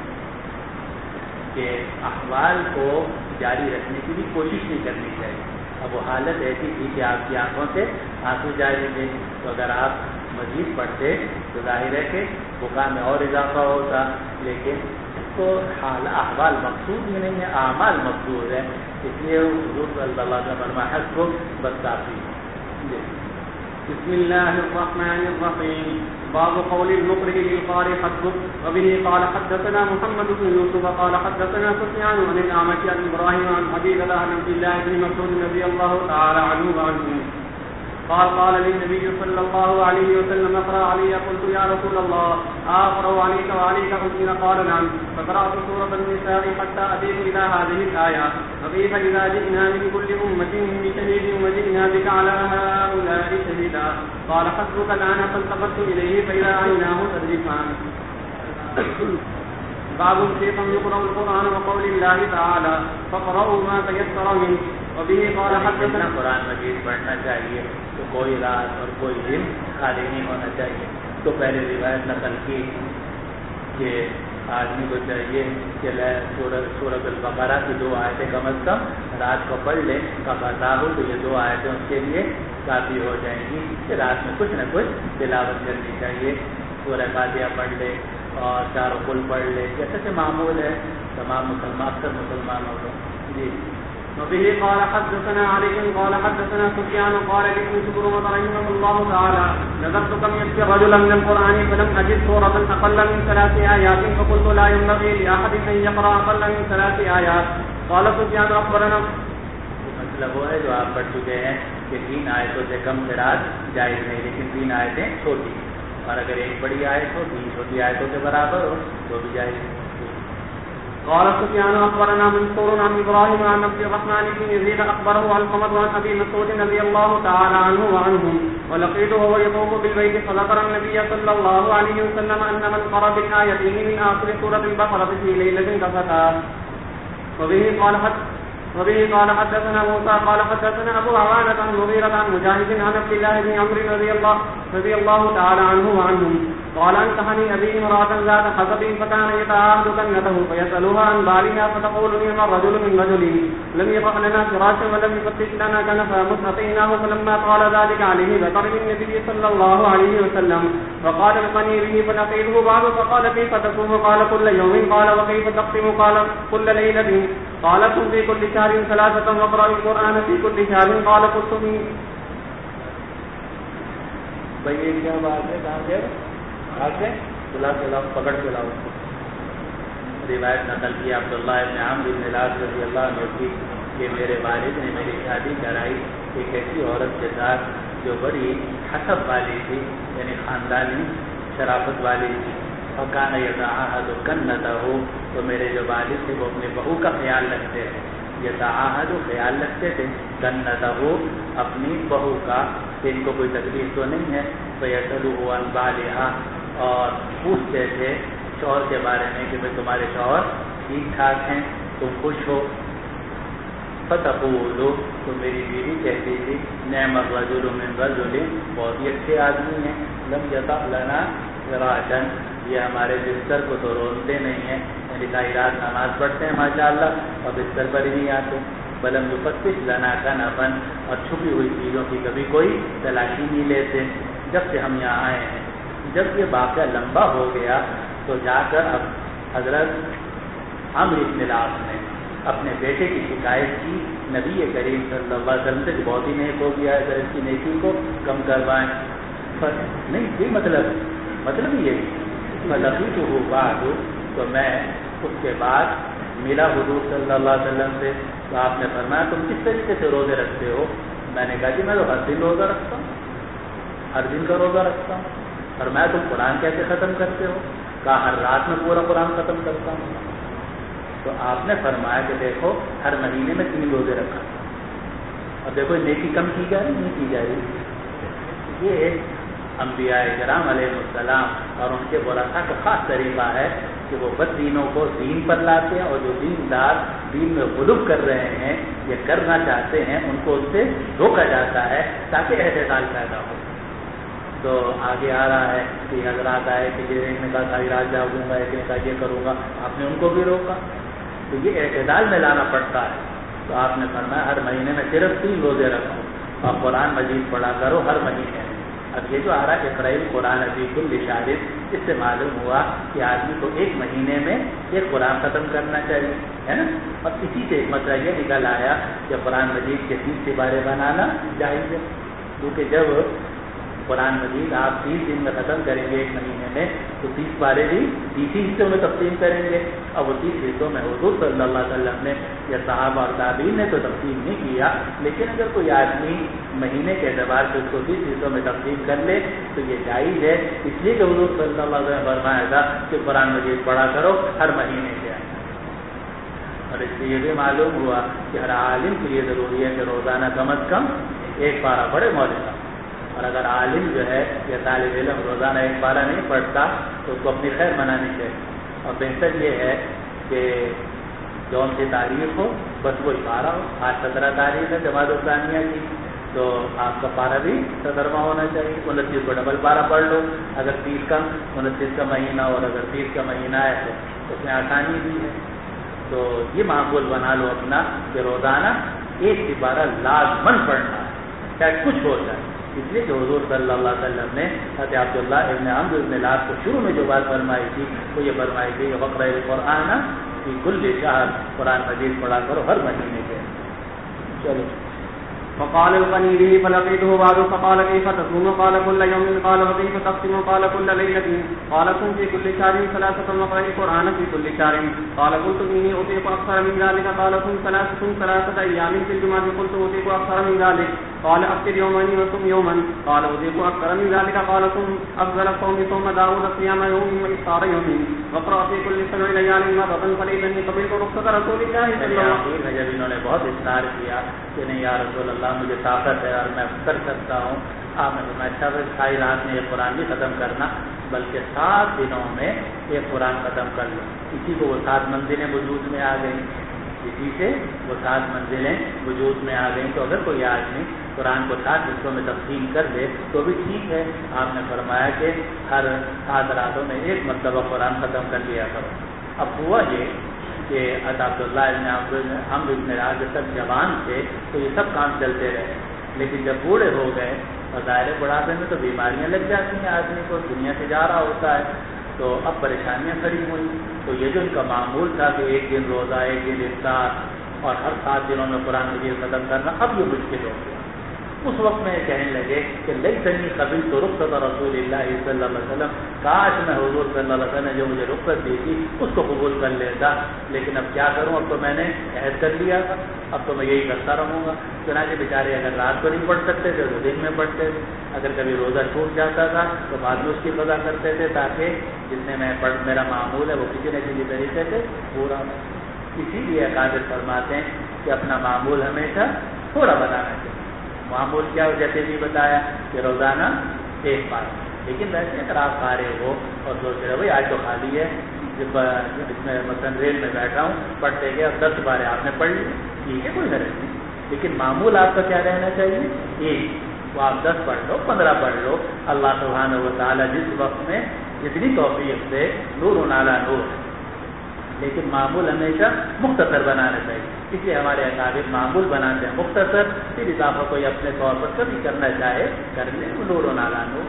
کہ احوال کو جاری رکھنے کی بھی کوشش نہیں کرنی چاہیے. اب وہ حالت ایسی تھی کہ آپ کی آنکھوں سے آنسو جاری تھے تو اگر آپ مزید پڑھتے تو ظاہر ہے کہ بقا میں اور اضافہ ہوتا لیکن اس کو احوال مقصود میں نہیں ہے، اعمال مقصود ہے. اس لیے حضور صلی اللہ علیہ وسلم فرمایا حسبک بس کافی. بسم الله الرحمن الرحيم باب قول المقرئ للقارئ حسبك. وبه قال حدثنا محمد بن يوسف قال حدثنا سفيان عن الأعمش عن إبراهيم عن أبي رضا عن عبد الله بن مسعود رضي الله تعالى عنه وعنه قال للنبي صلى الله عليه وسلم اقرأ علي. قلت يا رسول الله أقرأ عليك وعليك أنزل؟ قال نعم. فقرأت سورة النساء حتى أتيت إلى هذه الآية وكيف إذا جئنا من كل أمة بشهيد وجئنا بك على هؤلاء شهيدا. قال حسبك الآن. فالتفت إليه فإذا عيناه تذرفان. باب كيف يقرأ القرآن وقول الله تعالى فاقرأوا ما تيسر منه. وبه قال حدثنا. قرآن مجید پڑھنا چاہیے تو کوئی رات اور کوئی دن خالی نہیں ہونا چاہیے. تو پہلے روایت نقل کی کہ آدمی کو چاہیے کہ سورۃ البقرہ کی 2 آیتیں کم از کم رات کو پڑھ لے. قبضہ ہو تو یہ 2 آیتیں اس کے لیے کافی ہو جائیں گی کہ رات میں کچھ نہ کچھ تلاوت کرنی چاہیے. سورہ فاتحہ پڑھ لے اور 4 قل پڑھ لے جیسے کہ معمول ہے تمام اکثر مسلمانوں کو. جی وبه قال حدثنا علي قال حدثنا سفيان قال ابن سبرمة رحمه الله تعالى نظرت كم يذكر رجلا من القرآن فلم أجد سورة أقل من 3 آيات فقلت لا ينبغي لأحد أن يقرأ أقل من 3 آيات. قال سفيان أخبرنا. مطلب وہ ہے جو آپ پڑھ چکے ہیں کہ 3 آیتوں سے کم قرات جائز نہیں لیکن 3 آیتیں چھوٹی اور اگر ایک بڑی آیت ہو 3 چھوٹی آیتوں کے برابر ہو تو بھی جائز. قال سفيان أخبرنا منصور عن إبراهيم عن عبد الرحمن بن يزيد أخبره علقمة عن أبي مسعود رضي الله تعالى عنه وعنهم ولقيته وهو يطوف بالبيت فذكر النبي صلى الله عليه وسلم أن من قرأ بالآيتين من آخر سورة البقرة في ليلة كفتاه. وبه قال حدثنا موسى قال حدثنا أبو عوانة عن مغيرة عن مجاهد عن عبد الله بن عمرو رضي الله تعالى عنه وعنهم قال أنكحني أبي امرأة ذات حسب فكان يتعاهد كنته فيسألها عن بالها فتقول نعم الرجل من رجل لم يقع لنا فراشا ولم يفتش لنا كنفا مستقيناه. فلما قال ذلك عليه ذكر للنبي صلى الله عليه وسلم فقال القني به فلقيته بعد فقال كيف تصوم قال كل يوم قال وكيف تختم قال كل ليلة قال صم في كل شهر 3 واقرأ القرآن في كل شهر قال قلت بھائی یہ کیا بات ہے؟ کہاں سے پکڑ کے لاؤ. روایت نقل کی عبداللہ ابن عمرو بن العاص رضی اللہ عنہ کی کہ میرے والد نے میری شادی کرائی ایک ایسی عورت کے ساتھ جو بڑی حسب والی تھی، یعنی خاندانی شرافت والی تھی. فکان یتعاہد کنتہ، تو میرے جو والد تھے وہ اپنے بہو کا خیال رکھتے تھے. یتعاہد خیال رکھتے تھے، کنتہ اپنی بہو کا کہ ان کو کوئی تکلیف تو نہیں ہے. فیسألہ عن بالها، اور پوچھتے تھے شوہر کے بارے میں کہ بھائی تمہارے شوہر ٹھیک ٹھاک ہیں، تم خوش ہو. فتقول، تو میری بیوی کہتی تھی نعم الرجل من رجل، بہت ہی اچھے آدمی ہیں. لم یطأ لنا فراشا، یہ ہمارے بستر کو تو رونتے نہیں ہیں، یعنی ساری رات نماز پڑھتے ہیں ماشاءاللہ اور بستر پر ہی نہیں آتے. بلم یفتش لنا کنفا، اور چھپی ہوئی چیزوں کی کبھی کوئی تلاشی نہیں لیتے. جب سے ہم یہاں آئے ہیں، جب یہ واقعہ لمبا ہو گیا تو جا کر اب حضرت عمرو بن العاص نے اپنے بیٹے کی شکایت کی نبی کریم صلی اللہ علیہ وسلم سے کہ بہت ہی نیک ہو گیا ہے، اگر اس کی نیکی کو کم کروائیں. نہیں یہ مطلب یہ لقیتہ بعد، تو میں اس کے بعد ملا حضور صلی اللہ علیہ وسلم سے. تو آپ نے فرمایا تم کس طریقے سے روزے رکھتے ہو؟ میں نے کہا جی میں تو ہر دن روزہ رکھتا ہوں، ہر دن کا روزہ رکھتا ہوں. فرمایا تم قرآن کیسے ختم کرتے ہو؟ کہا ہر رات میں پورا قرآن ختم کرتا ہوں. تو آپ نے فرمایا کہ دیکھو ہر مہینے میں 3 روزے رکھا، اور دیکھو نیکی کم کی جا رہی نہیں کی جا رہی. یہ انبیاء کرام علیہ السلام اور ان کے ورثہ کا خاص طریقہ ہے کہ وہ بد دینوں کو دین پر لاتے ہیں، اور جو دیندار دین میں غلو کر رہے ہیں یا کرنا چاہتے ہیں ان کو اس سے روکا جاتا ہے تاکہ اعتدال پیدا ہو. تو آگے آ رہا ہے کہ حضرات آئے کہ ایک نے کہا ساری رات جاگوں گا، ایک نے کہا یہ کروں گا، آپ نے ان کو بھی روکا. تو یہ اعتدال میں لانا پڑتا ہے. تو آپ نے فرمایا ہر مہینے میں صرف 3 روزے رکھو اور قرآن مجید پڑھا کرو ہر مہینے میں. اب یہ جو آ رہا ہے اقرأ القرآن فی کل شہر، اس سے معلوم ہوا کہ آدمی کو 1 مہینے میں 1 قرآن ختم کرنا چاہیے، ہے نا. اور اسی سے ایک مسئلہ یہ نکل آیا کہ قرآن مجید کے 30 سپارے بنانا جائز ہے، کیونکہ جب قرآن مجید آپ 30 دن میں ختم کریں گے 1 مہینے میں، تو 30 پارے بھی 30 حصوں میں تقسیم کریں گے. اب وہ 30 حصوں میں حضور صلی اللہ علیہ وسلم نے یا صحابہ اور تابعین نے تو تقسیم نہیں کیا، لیکن اگر کوئی آدمی مہینے کے اعتبار سے اس کو 30 حصوں میں تقسیم کر لے تو یہ جائز ہے. اس لیے کہ حضور صلی اللہ علیہ وسلم فرمایا تھا کہ قرآن مجید پڑھا کرو ہر مہینے کے. اور اس سے یہ بھی معلوم ہوا کہ ہر عالم کے لیے ضروری ہے کہ روزانہ کم از کم 1 پارہ پڑھے مولوی. اور اگر عالم جو ہے یا طالب علم روزانہ 1 پارہ نہیں پڑھتا تو اس کو اپنی خیر منانی چاہیے. اور بہتر یہ ہے کہ جون سی تاریخ ہو بس وہی پارہ ہو. آج 17 تاریخ ہے جماعت اسلامیہ کی، تو آپ کا پارہ بھی 17واں ہونا چاہیے. 29 کو ڈبل پارہ پڑھ لو اگر 30 کا 29 کا مہینہ اور اگر 30 کا مہینہ ہے تو اس میں آسانی بھی ہے. تو یہ معقول بنا لو اپنا کہ روزانہ 1 سپارہ لازمن پڑھنا ہے چاہے کچھ ہو جائے. اس لیے کہ حضور صلی اللہ علیہ وسلم نے حضرت عبداللہ ابن عمرو بن العاص کو شروع میں جو بات فرمائی تھی وہ یہ فرمائی تھی کہ اقرأ القرآن فی کل شہر، قرآن مجید پڑھا کرو ہر مہینے کے. چلو. فقال القني به فلقيته بعد فقال كيف تصوم قال كل يوم قال وكيف تختم قال كل ليلة قال صم في كل شهر 3 واقرأ القرآن في كل شهر قال قلت إني أطيق أكثر من ذلك قال صم 3 أيام في الجمعة قلت أطيق أكثر من ذلك قال أفطر يوما وصم يوما قال أذيق أكثر من ذلك قال صم أفضل الصوم صوم داود صيام يوم وإفطار يوم واقرأ في كل 7 ليال مرة فليتني قبلت رخصة رسول الله صلى الله عليه وسلم. جب انہوں نے بہت اصرار کیا کہ نہیں یا رسول اللہ مجھے طاقت ہے اور میں کر سکتا ہوں، آپ نے فرمایا اچھا پھر ساری رات میں یہ قرآن بھی ختم کرنا، بلکہ 7 دنوں میں یہ قرآن ختم کر لو. اسی کو وہ 7 منزلیں وجود میں آ گئیں، اسی سے وہ 7 منزلیں وجود میں آ گئیں. تو اگر کوئی آدمی قرآن کو 7 حصوں میں تقسیم کر دے تو بھی ٹھیک ہے. آپ نے فرمایا کہ ہر 7 راتوں میں 1 مرتبہ قرآن ختم کر لیا کرو. اب ہوا یہ کہ عبداللہ ابن عمرو ابن العاص جب تک جوان تھے تو یہ سب کام چلتے رہے، لیکن جب بوڑھے ہو گئے اور ظاہر بڑھاپے میں تو بیماریاں لگ جاتی ہیں، آدمی کو دنیا سے جا رہا ہوتا ہے، تو اب پریشانیاں کھڑی ہوئی. تو یہ جو ان کا معمول تھا کہ 1 دن روزہ 1 دن افطار اور ہر 7 دنوں میں قرآن مجید ختم کرنا، اب یہ مشکل ہو گیا. اس وقت میں کہنے لگے کہ لیتنی قبلت رخصت رسول اللہ صلی اللہ علیہ وسلم، کاش میں حضور صلی اللہ علیہ وسلم نے جو مجھے رخصت دی تھی اس کو قبول کر لیتا، لیکن اب کیا کروں، اب تو میں نے عہد کر لیا تھا، اب تو میں یہی کرتا رہوں گا. چنانچہ بیچارے اگر رات کو نہیں پڑھ سکتے تھے تو دن میں پڑھتے تھے، اگر کبھی روزہ چھوٹ جاتا تھا تو بعد میں اس کی قضا کرتے تھے تاکہ جتنے میں میرا معمول ہے وہ کسی نہ کسی طریقے سے پورا ہو. اسی لیے اکابر فرماتے ہیں کہ اپنا معمول ہمیشہ تھوڑا بنانا چاہیے. معمول کیا ہو، جیسے بھی بتایا کہ روزانہ 1 بار، لیکن ویسے اگر آپ فارغ ہو اور سوچ رہے بھائی آج تو خالی ہے، جس میں مثلاً ریل میں بیٹھا ہوں پڑھتے گئے اور 10 باریں آپ نے پڑھ لی، ٹھیک ہے کوئی غرض نہیں، لیکن معمول آپ کا کیا رہنا چاہیے، 1. وہ آپ 10 پڑھ لو 15 پڑھ لو. اللہ سبحانہ و تعالیٰ جس وقت میں جتنی توفیق سے نور علی نور، لیکن معمول ہمیشہ مختصر بنانا چاہیے. اس لیے ہمارے اکابر معمول بناتے ہیں مختصر، پھر اضافہ کوئی اپنے طور پر کبھی کرنا چاہے کر لیں، نور علی نور.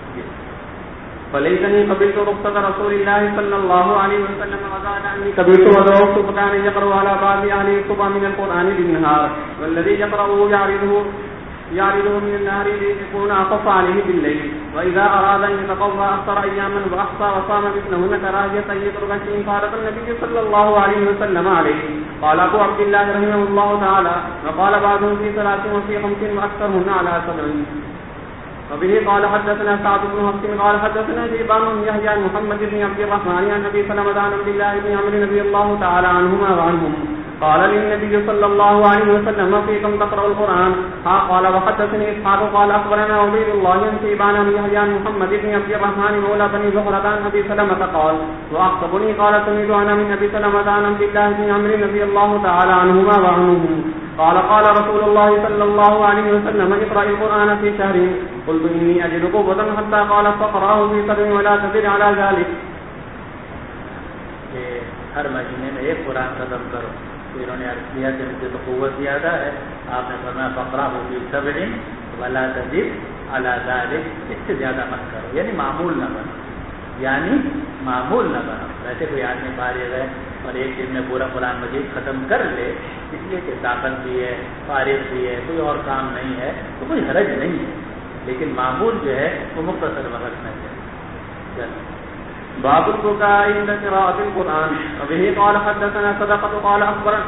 فليتني قبلت رخصة رسول الله صلى الله عليه وسلم وزاد عني قبلت وضعت فكان يقرأ على بعض أهل الصبح من القرآن بالنهار، والذي يقرأه يعرضه من النهار ليكون أخف عليه بالليل، وإذا أراد أن يتقوى أفطر أياما وأحصى وصام مثلهن كراهية أن يترك شيء فارق النبي صلى الله عليه وسلم عليه. قال أبو عبد الله رحمه الله تعالى وقال بعضهم في 3 وفي 5 وأكثرهن على 7. وبه قال حدثنا سعد بن حفص قال حدثنا شيبان بن يحيى محمد بن عبد الرحمن عن ابي سلمة عن عبد الله بن عمرو رضي الله تعالى عنهما وعنهم قال للنبي صلى الله عليه وسلم فيكم تقرأ القرآن. قال وحدثني اسحاق قال اخبرنا عبيد الله بن شيبان بن يحيى محمد بن عبد الرحمن مولى بني زهرة عن ابي سلمة قال واخطبني قال سمعت انا من ابي سلمة عن عبد الله بن عمرو رضي الله تعالى عنهما وعنهم قال قال رسول الله صلى الله عليه وسلم اقرأ القرآن في شهر. قلت إني أجد قوة حتى قال فقرأه في 7 ولا تزد على ذلك. کہ ہر مہینے میں 1 قرآن ختم کرو. انہوں نے عرض کیا کہ مجھے تو قوت زیادہ ہے، آپ نے فرمایا فقرأه في 7 ولا تزد على ذلك، اس سے زیادہ مت کرو، یعنی معمول نہ بنو، ویسے کوئی آدمی فارغ ہے اور 1 دن میں پورا قرآن مجید ختم کر لے، اس لیے کہ طاقت بھی ہے، فارغ بھی ہے، کوئی اور کام نہیں ہے تو کوئی حرج نہیں ہے، لیکن معمول جو ہے وہ مختصر وقت میں ہے. باب البكاء عند قراءة القرآن. وبه قال حدثنا صدقة قال أخبرنا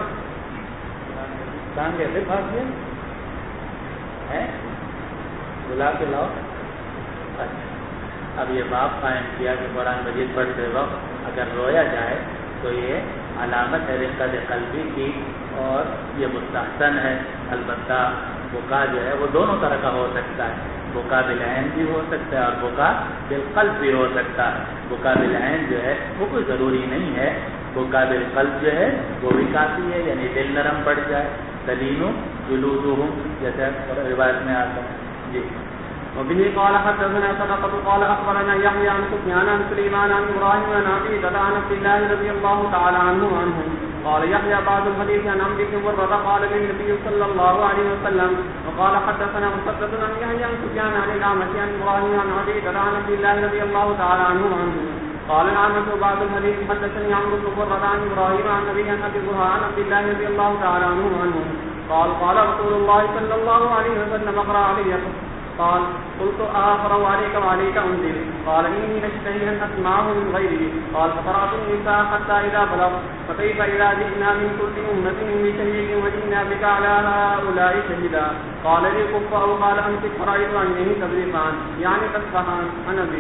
کیسے بھاگ گیا ہے بلا کے لاؤ. اچھا اب یہ باب قائم کیا کہ قرآن مجید پڑھتے وقت اگر رویا جائے تو یہ علامت ہے رقت قلبی کی اور یہ مستحسن ہے. البتہ بکا جو ہے وہ دونوں طرح کا ہو سکتا ہے، بکا بالعین بھی ہو سکتا ہے اور بکا بالقلب بھی ہو سکتا ہے. بکا بالعین جو ہے وہ کوئی ضروری نہیں ہے، بکا بالقلب جو ہے وہ بھی کافی ہے، یعنی دل نرم پڑ جائے. تلینو جلودہم جیسے روایت میں آتا ہے. جی. وبه قال حدثنا صدقة قال أخبرنا يحيى عن سفيان عن سليمان عن إبراهيم عن أبي عن عبد الله رضي الله تعالى عنه قال يحيى بعض الحديث عن عمرو بن مرة قال للنبي صلى الله عليه وسلم. وقال حدثنا مسدد عن يحيى عن سفيان عن الأعمش عن إبراهيم عن أبي عن عبد الله رضي الله تعالى عنه قال الأعمش بعض الحديث حدثني عمرو بن مرة عن إبراهيم عن أبي عن أبي عن عبد الله رضي الله تعالى عنه قال قال رسول الله صلى الله عليه وسلم اقرأ علي قال قلت آخر عليك وعليك أنزل قال إني لاشتهي أن أسمعه من غيره قال فقرأت النساء حتى إذا بلغ فكيف إذا جئنا من كل أمة بشهيد وجئنا بك على هؤلاء شهيدا قال لي كف أو قال أمسك فرأيت عينيه تبرقان يعني تسبحان عن أبي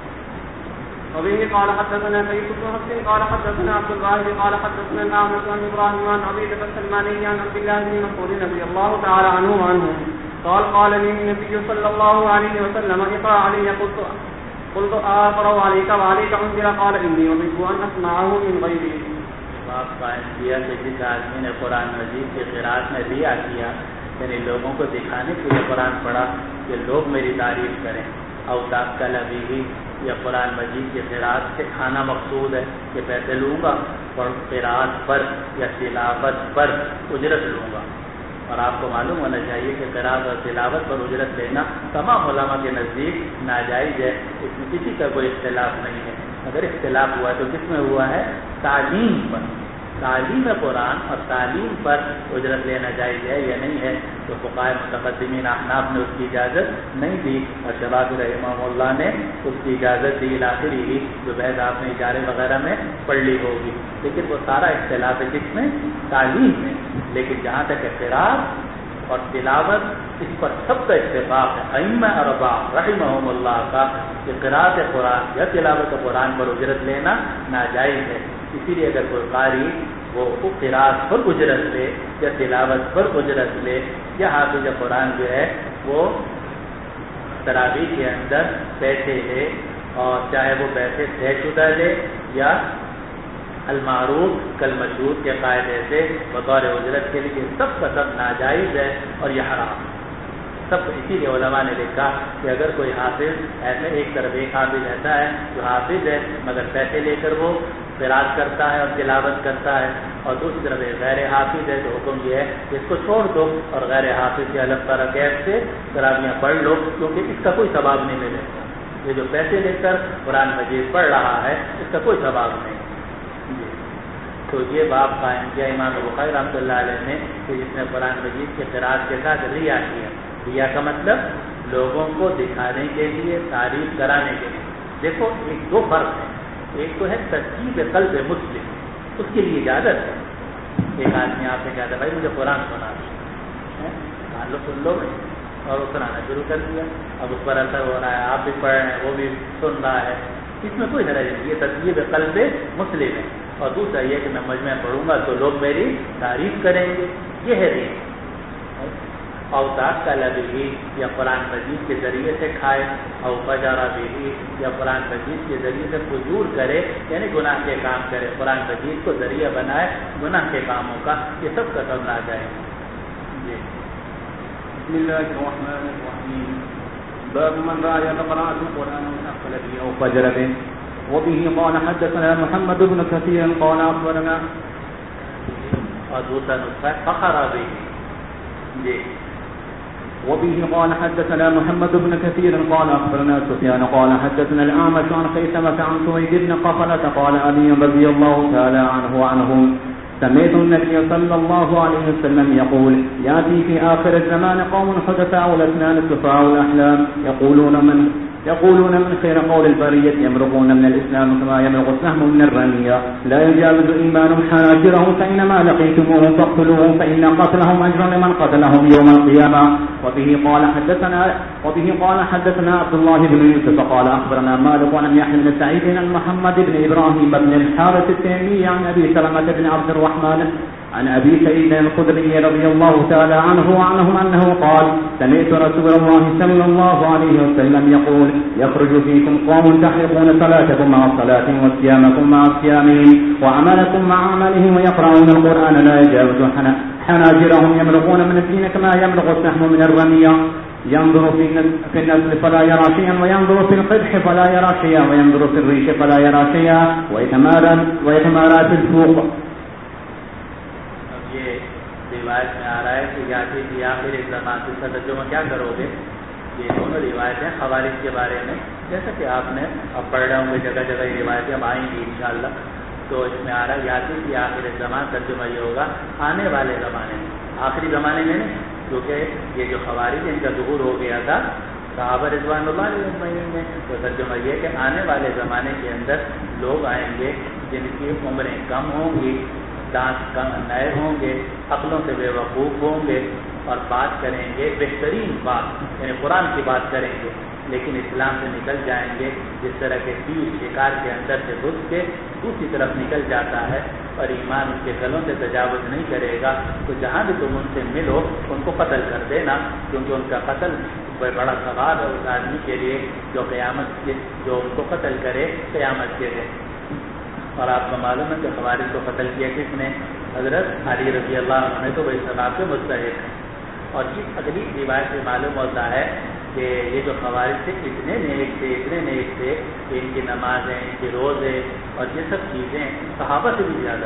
وبه قال حدثنا سيد بن حفص قال حدثنا عبد الواحد قال حدثنا الأعمش عن إبراهيم عن عبيدة السلماني عن عبد الله بن مسعود رضي الله تعالى عنه وعنهم قال لي النبي صلى الله عليه وسلم اقرأ علي قلت آخر عليك وعليك أنزل قال إني أحب أن أسمعه من غيري. باب قائم کیا کہ جس آدمی نے قرآن مجید کی قرأت میں ریا کیا یعنی لوگوں کو دکھانے کے لیے قرآن پڑھا کہ لوگ میری تعریف کریں او تاکل بھی یا قرآن مجید کی قرأت سے کھانا مقصود ہے کہ پیسے لوں گا اور قرأت پر یا تلاوت پر اجرت لوں گا. اور آپ کو معلوم ہونا چاہیے کہ قرأت اور تلاوت پر اجرت لینا تمام علماء کے نزدیک ناجائز ہے. اس میں کسی کا کوئی اختلاف نہیں ہے. اگر اختلاف ہوا ہے تو کس میں ہوا ہے؟ تعلیم پر. تعلیم قرآن اور تعلیم پر اجرت لینا جائز ہے یا نہیں ہے؟ تو فقہائے متقدمین احناف نے اس کی اجازت نہیں دی اور شبابی رحمہ اللہ نے اس کی اجازت دی آخری ہی جو بحث آپ نے اجارے وغیرہ میں پڑھ لی ہوگی. لیکن وہ سارا اختلاف ہے کس میں؟ تعلیم میں. لیکن جہاں تک قرأت اور تلاوت اس پر سب کا اتفاق ہے ائمہ اربعہ رحمہم اللہ کا کہ قرأت قرآن یا تلاوت قرآن پر اجرت لینا ناجائز ہے. اسی لیے اگر کوئی قاری وہ قرأت پر اجرت لے یا تلاوت پر اجرت لے یا حافظ قرآن جو ہے وہ تراویح کے اندر پیسے لے اور چاہے وہ پیسے طے شدہ لے یا المعروف کالمشہور کے قاعدے سے بطور اجرت کے لیے سب کا سب ناجائز ہے اور یہ حرام سب. اسی لیے علماء نے لکھا کہ اگر کوئی حافظ ایسے ایک طرف ایک حافظ ایسا ہے جو حافظ ہے مگر پیسے لے کر وہ قرأت کرتا ہے اور تلاوت کرتا ہے اور دوسری طرف غیر حافظ ہے تو حکم یہ ہے کہ اس کو چھوڑ دو اور غیر حافظ کے الگ ترکیب سے تراویح پڑھ لو کیونکہ اس کا کوئی ثواب نہیں ملے گا. یہ جو پیسے لے کر قرآن مجید پڑھ رہا ہے اس کا کوئی ثواب نہیں. تو یہ باب قائم کیا امام بخاری رحمۃ اللہ علیہ نے کہ جس نے قرآن مجید کے قرأت کے ساتھ ریا کیا. ریا کا مطلب لوگوں کو دکھانے کے لیے تعریف کرانے کے لیے. دیکھو ایک دو فرق ہے. ایک تو ہے ترکیب قلب مسلم اس کے لیے اجازت ہے. ایک آدمی آپ نے کہا تھا بھائی مجھے قرآن سنا لو سن لو بھائی اور وہ سنانا شروع کر دیا. اب اس پر اثر ہو رہا ہے آپ بھی پڑھ رہے ہیں وہ بھی سن رہا ہے. اس میں کوئی حرج نہیں. یہ ترکیب قلب مسلم ہے. اور دوسرا یہ کہ میں مجمع پڑھوں گا تو لوگ میری تعریف کریں گے. یہ ہے ریا. اوتاد کا لبی یا قرآن مجید کے ذریعے سے کھائے اور بجارہ بھی یا قرآن مجید کے ذریعے سے فجور کرے یعنی گناہ کے کام کرے قرآن مجید کو ذریعہ بنائے گناہ کے کاموں کا. یہ سب کا سب نہ جائے. جی بسم اللہ الرحمن الرحیم. باب من رأى قراءة القرآن متأخر به أو فجر به. وبه قال حدثنا محمد بن كثير قال أخبرنا. اور دوسرا نسخہ فخر به. جی وبه قال حدثنا محمد بن كثير قال أخبرنا سفيان قال حدثنا الأعمش عن خيثمة عن سويد بن قفلة قال علي رضي الله تعالى عنه وعنهم سمعت النبي صلى الله عليه وسلم يقول يأتي في آخر الزمان قوم حدثاء الأسنان سفهاء الأحلام يقولون من خير قول البرية يمرقون من الإسلام كما يمرق السهم من الرمية لا يجاوز إيمانهم حناجرهم فإنما لقيتموهم فاقتلوهم فإن قتلهم أجر لمن قتلهم يوم القيامة. وبه قال حدثنا عبد الله بن يوسف قال أخبرنا مالك عن يحيى بن سعيد عن محمد بن إبراهيم بن الحارث التيمي عن أبي سلمة بن عبد الرحمن عن أبي سعيد الخدري رضي الله تعالى عنه وعنهم أنه قال سمعت رسول الله صلى الله عليه وسلم يقول يخرج فيكم قوم تحرقون صلاتكم مع صلاتهم وصيامكم مع صيامهم وعملكم مع عملهم ويقرؤون القرآن لا يجاوز حناجرهم يمرقون من الدين كما يمرق السهم من الرمية ينظر في النسل فلا يرى شيئا وينظر في القدح فلا يرى شيئا وينظر في الريش فلا يرى شيئا ويتمارى في الفوق. روایت میں آ رہا ہے کہ یاتی کی آخر زمان اس کا ترجمہ کیا کرو گے. یہ دونوں روایتیں خوارج کے بارے میں جیسا کہ آپ نے اب پڑھ رہے ہوں گے جگہ جگہ یہ روایتیں اب آئیں گی انشاءاللہ. تو اس میں آ رہا ہے یاتی کی آخر زمان ترجمہ یہ ہوگا آنے والے زمانے میں. آخری زمانے میں نہیں کیونکہ یہ جو خوارج ان کا ظہور ہو گیا تھا صحابہ رضوان اللہ علیہ اجمعین میں تو ترجمہ یہ کہ آنے والے زمانے کے اندر لوگ آئیں گے جن کی عمریں کم ہوں گی، دانت کم نئے ہوں گے، عقلوں سے بے وقوف ہوں گے اور بات کریں گے بہترین بات، یعنی قرآن کی بات کریں گے، لیکن اسلام سے نکل جائیں گے جس طرح کے تیر شکار کے اندر سے گھس کے دوسری طرف نکل جاتا ہے اور ایمان ان کے گلوں سے تجاوز نہیں کرے گا، تو جہاں بھی تم ان سے ملو ان کو قتل کر دینا، کیونکہ ان کا قتل بڑا ثواب ہے اس آدمی کے لیے جو ان کو قتل کرے قیامت کے دن۔ اور آپ کو معلوم ہے کہ خوارج کو قتل کیا کس نے؟ حضرت علی رضی اللہ عنہ نے، تو وہ اس ثواب کے مستحق ہیں۔ اور اس اگلی روایت سے معلوم ہوتا ہے کہ یہ جو خوارج تھے اتنے نیک تھے کہ ان کی نمازیں، ان کے روزے اور یہ سب چیزیں صحابہ سے بھی زیادہ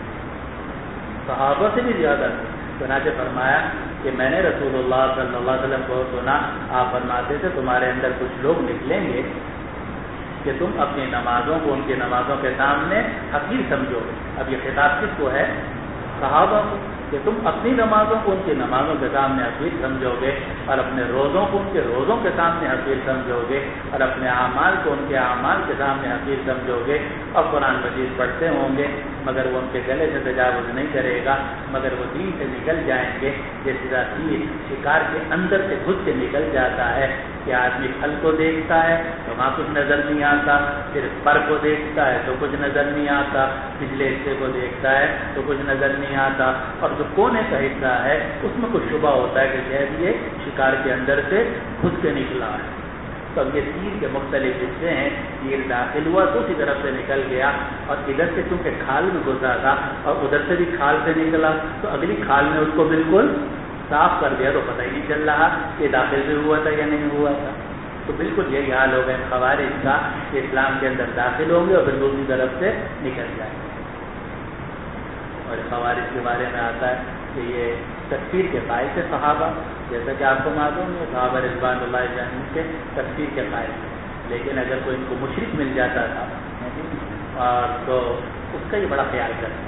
تھیں۔ چنانچہ فرمایا کہ میں نے رسول اللہ صلی اللہ علیہ وسلم کو سنا، آپ فرماتے تھے تمہارے اندر کچھ لوگ نکلیں گے کہ تم اپنی نمازوں کو ان کی نمازوں کے سامنے حقیر سمجھو گے۔ اب یہ خطاب کس کو ہے؟ صحابہ کو، کہ تم اپنی نمازوں کو ان کی نمازوں کے سامنے حقیر سمجھو گے اور اپنے روزوں کو ان کے روزوں کے سامنے حقیر سمجھو گے اور اپنے اعمال کو ان کے اعمال کے سامنے حقیر سمجھو گے، اور قرآن مجید پڑھتے ہوں گے مگر وہ ان کے گلے سے تجاوز نہیں کرے گا، مگر وہ دین سے نکل جائیں گے جس طرح تیر شکار کے اندر سے گھس کے نکل جاتا ہے کہ آدمی پھل کو دیکھتا ہے تو وہاں کچھ نظر نہیں آتا، پھر پر کو دیکھتا ہے تو کچھ نظر نہیں آتا، پچھلے حصے کو دیکھتا ہے تو کچھ نظر نہیں آتا، اور جو کونے کا حصہ ہے اس میں کچھ شبہ ہوتا ہے کہ شاید یہ شکار کے اندر سے گھس کے نکلا ہے۔ تو اب یہ تیر کے مختلف حصے ہیں، تیر داخل ہوا تو اسی طرف سے نکل گیا اور ادھر سے چونکہ کھال میں گھسا تھا اور ادھر سے بھی کھال سے نکلا تو اگلی کھال میں اس کو بالکل صاف کر دیا، تو پتہ ہی نہیں چل رہا کہ داخل بھی ہوا تھا یا نہیں ہوا تھا۔ تو بالکل یہی حال ہوگا خوارج کا کہ اسلام کے اندر داخل ہوں گے اور پھر دوسری طرف سے نکل جائیں گے۔ اور خوارج کے بارے میں آتا ہے کہ یہ تکفیر کے قائل تھے صحابہ، جیسا کہ آپ کو معلوم ہے صحابہ رضوان اللہ علیہم کے تکفیر کے قائل تھے، لیکن اگر کوئی ان کو مشرک مل جاتا تھا اور تو اس کا یہ بڑا خیال کرتے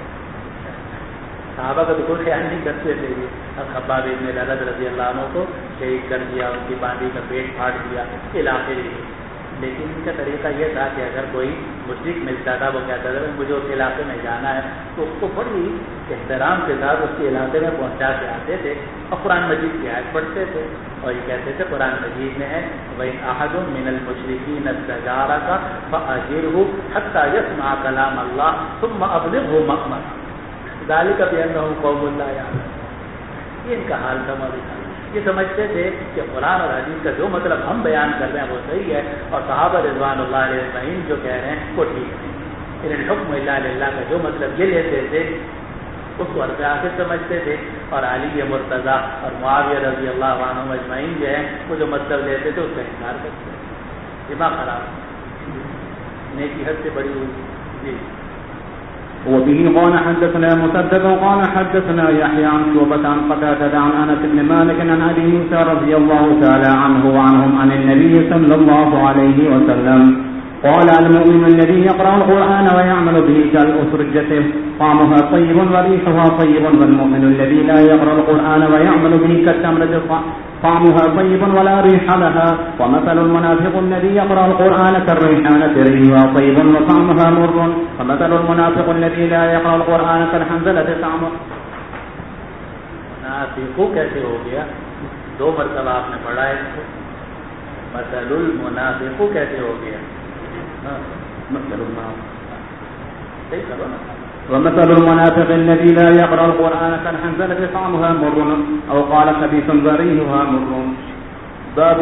صحابہ کا تو کوئی خیال نہیں کرتے تھے۔ اب خباب ابن الارد رضی اللہ عنہ کو شہید کر دیا، ان کی باندھی کا پیٹ پھاڑ دیا علاقے لیے، لیکن ان کا طریقہ یہ تھا کہ اگر کوئی مشرک ملتا تھا وہ کہتا تھا مجھے اس علاقے میں جانا ہے تو اس کو بڑی احترام کے ساتھ اس کے علاقے میں پہنچا کے آتے تھے اور قرآن مجید کی آیت پڑھتے تھے اور یہ کہتے تھے قرآن مجید میں ہے وَإِنْ أَحَدٌ مِّنَ الْمُشْرِكِينَ اسْتَجَارَكَ فَأَجِرْهُ حَتَّى يَسْمَعَ كَلَامَ اللَّهِ ثُمَّ أَبْلِغْهُ مَأْمَنَهُ ذَلِكَ بِأَنَّهُمْ قَوْمٌ لَا يَعْلَمُونَ۔ یہ ان کا حال تھا مولانا، یہ سمجھتے تھے کہ قرآن اور حدیث کا جو مطلب ہم بیان کر رہے ہیں وہ صحیح ہے اور صحابہ رضوان اللہ علیہ اجمعین جو کہہ رہے ہیں وہ ٹھیک ہے۔ ان حکم الا للہ کا جو مطلب یہ لیتے تھے اس کو عرض آخر سمجھتے تھے، اور علی مرتضیٰ اور معاویہ رضی اللہ عنہ اجمعین جو ہیں وہ جو مطلب لیتے تھے اس کا انکار کرتے تھے۔ دماغ خراب، نیکی حد سے بڑی ہوئی۔ جی وبه قال حدثنا مسدد قال حدثنا يحيى عن شعبة عن قتادة عن أنس بن مالك عن أبي موسى رضي الله تعالى عنه وعنهم عن النبي صلى الله عليه وسلم قال المؤمن الذي يقرأ القرآن ويعمل به كالأسرجة طعمها طيب وريحها طيب، والمؤمن الذي لا يقرأ القرآن ويعمل به كالتمرة طعمها طيب ولا ريح لها، ومثل المنافق الذي يقرأ القرآن كالريحانة ريحها طيب وطعمها مر، ومثل المنافق الذي لا يقرأ القرآن كالحنظلة طعمه۔ منافقو کیسے ہو گیا؟ دو مرتبہ آپ نے پڑھا ہے، مثل المنافقو کیسے ہو گیا؟ مثل المنافق صحیح کرو نا۔ ومثل المنافق الذي لا يقرأ القرآن كالحنظلة طعمها مر أو قال خبيث ذريها مر۔ باب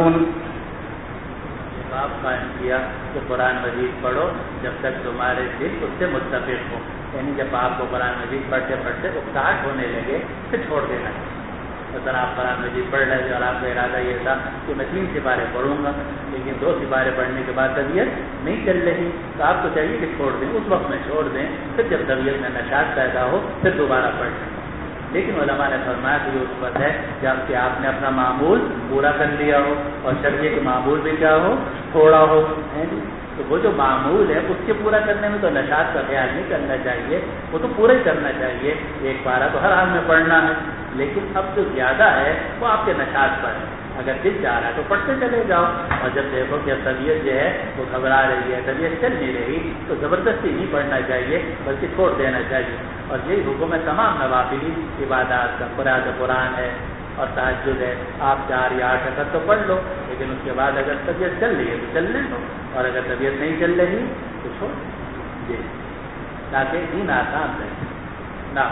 قائم کیا کہ قرآن مجید پڑھو جب تک تمہارے دل اس سے متفق ہو، یعنی جب آپ کو قرآن مجید پڑھتے پڑھتے اکتاہٹ ہونے لگے پھر چھوڑ دینا چاہیے۔ مثلا آپ قرآن مجید پڑھ رہے تھے اور آپ کا ارادہ یہ تھا کہ میں 3 سپارے پڑھوں گا، لیکن 2 سپارے پڑھنے کے بعد طبیعت نہیں چل رہی تو آپ کو چاہیے کہ چھوڑ دیں، اس وقت میں چھوڑ دیں، پھر جب طبیعت میں نشاط پیدا ہو پھر دوبارہ پڑھ لیں۔ لیکن علماء نے فرمایا کہ یہ اس وقت ہے جب کہ آپ نے اپنا معمول پورا کر لیا ہو اور شریعت کے معمول بھی کیا ہو، تھوڑا ہو، تو وہ جو معمول ہے اس کے پورا کرنے میں تو نشاط کا خیال نہیں کرنا چاہیے، وہ تو پورا ہی کرنا چاہیے۔ 1 پارہ تو ہر حال میں پڑھنا ہے، لیکن اب جو زیادہ ہے وہ آپ کے نشاط پر ہے۔ اگر دل چاہ رہا ہے تو پڑھتے چلے جاؤ، اور جب دیکھو کہ طبیعت جو ہے وہ گھبرا رہی ہے، طبیعت چل نہیں رہی، تو زبردستی نہیں پڑھنا چاہیے بلکہ چھوڑ دینا چاہیے. اور یہی حکم ہے تمام نوافلی عبادات کا. قرآن ہے اور تہجد ہے، آپ 4 یا 8 رکعت تو پڑھ لو، لیکن اس کے بعد اگر طبیعت چل رہی ہے تو چلنے دو، اور اگر طبیعت نہیں چل رہی تو چھوڑ جی، تاکہ دین آسان رہے. نہ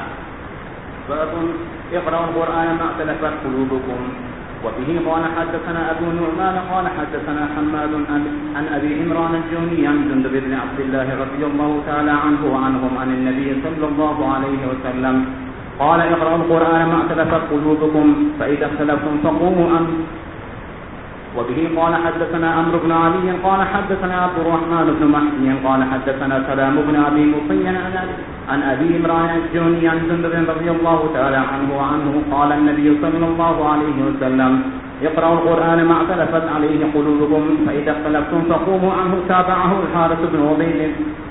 اقرأوا القرآن ما اختلفت قلوبكم. وبه قال حدثنا أبو نعمان قال حدثنا حماد عن أبي عمران الجهني عن جندب بن عبد الله رضي الله تعالى عنه وعنهم عن النبي صلى الله عليه وسلم قال اقرأوا القرآن ما اختلفت قلوبكم فإذا اختلفتم فقوموا وبه قال حدثنا عمرو بن علي قال حدثنا عبد الرحمن بن مهدي قال حدثنا سلام بن أبي مطيع عن أبي عمران الجهني عن جندب رضي الله تعالى عنه وعنه قال النبي صلى الله عليه وسلم اقرأوا القرآن ما اختلفت عليه قلوبكم فإذا اختلفتم فقوموا عنه. تابعه الحارث بن عبيد.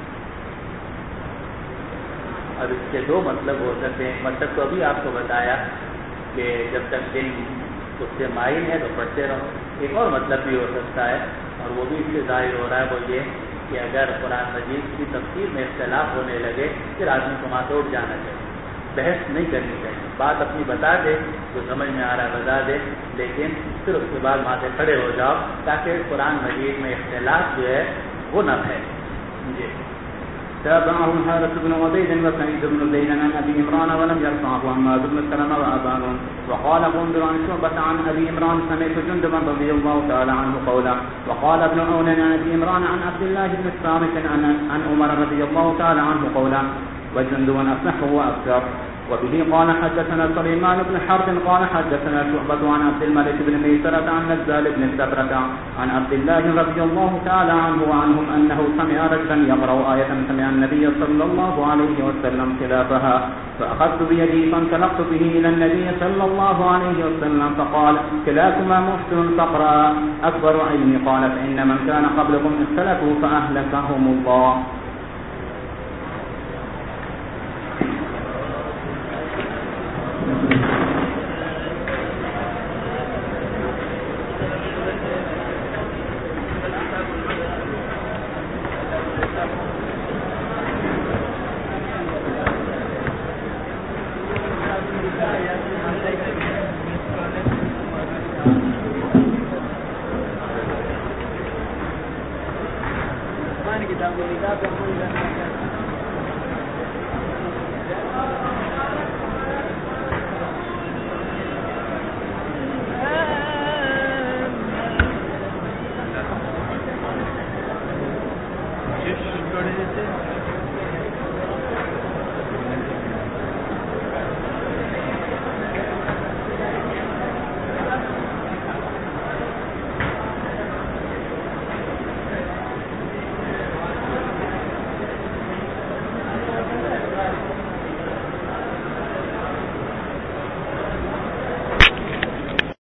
اب اس کے 2 مطلب ہو سکتے ہیں. مطلب تو ابھی آپ کو بتایا کہ جب تک دل اس سے مائل ہے تو پڑھتے رہو. ایک اور مطلب بھی ہو سکتا ہے، اور وہ بھی اس سے ظاہر ہو رہا ہے، وہ یہ کہ اگر قرآن مجید کی تفسیر میں اختلاف ہونے لگے پھر آدمی کو ماتھ اٹھ جانا چاہیے، بحث نہیں کرنی چاہیے. بات اپنی بتا دے، جو سمجھ میں آ رہا ہے بتا دے، لیکن پھر اس کے بعد ماتھے کھڑے ہو جاؤ تاکہ قرآن مجید میں اختلاف جو ہے وہ نہ پھیلے. جی. تابعه الحارث بن عبيد وسعيد بن زيد عن ابي عمران ولم يرفعه حماد بن سلمة وابان. وقال غندر عن شعبة عن ابي عمران سمعت جندبا رضي الله تعالى عنه قولا. وقال ابن عون عن ابي عمران عن عبد الله بن الصامت عن عمر رضي الله تعالى عنه قولا. وجندب اصح واكثر. وبه قال حدثنا سليمان بن حرب قال حدثنا شعبة عن عبد الملك بن ميسرة عن نزال بن السبرة عن عبد الله رضي الله تعالى عنه وعنهم أنه سمع رجلا يقرأ آية سمع النبي صلى الله عليه وسلم خلافها فأخذت بيدي فانطلقت به إلى النبي صلى الله عليه وسلم فقال كلاكما محسن فقرأ أكبر علمي. قال فإن من كان قبلكم اختلفوا فأهلكهم الله. کتاب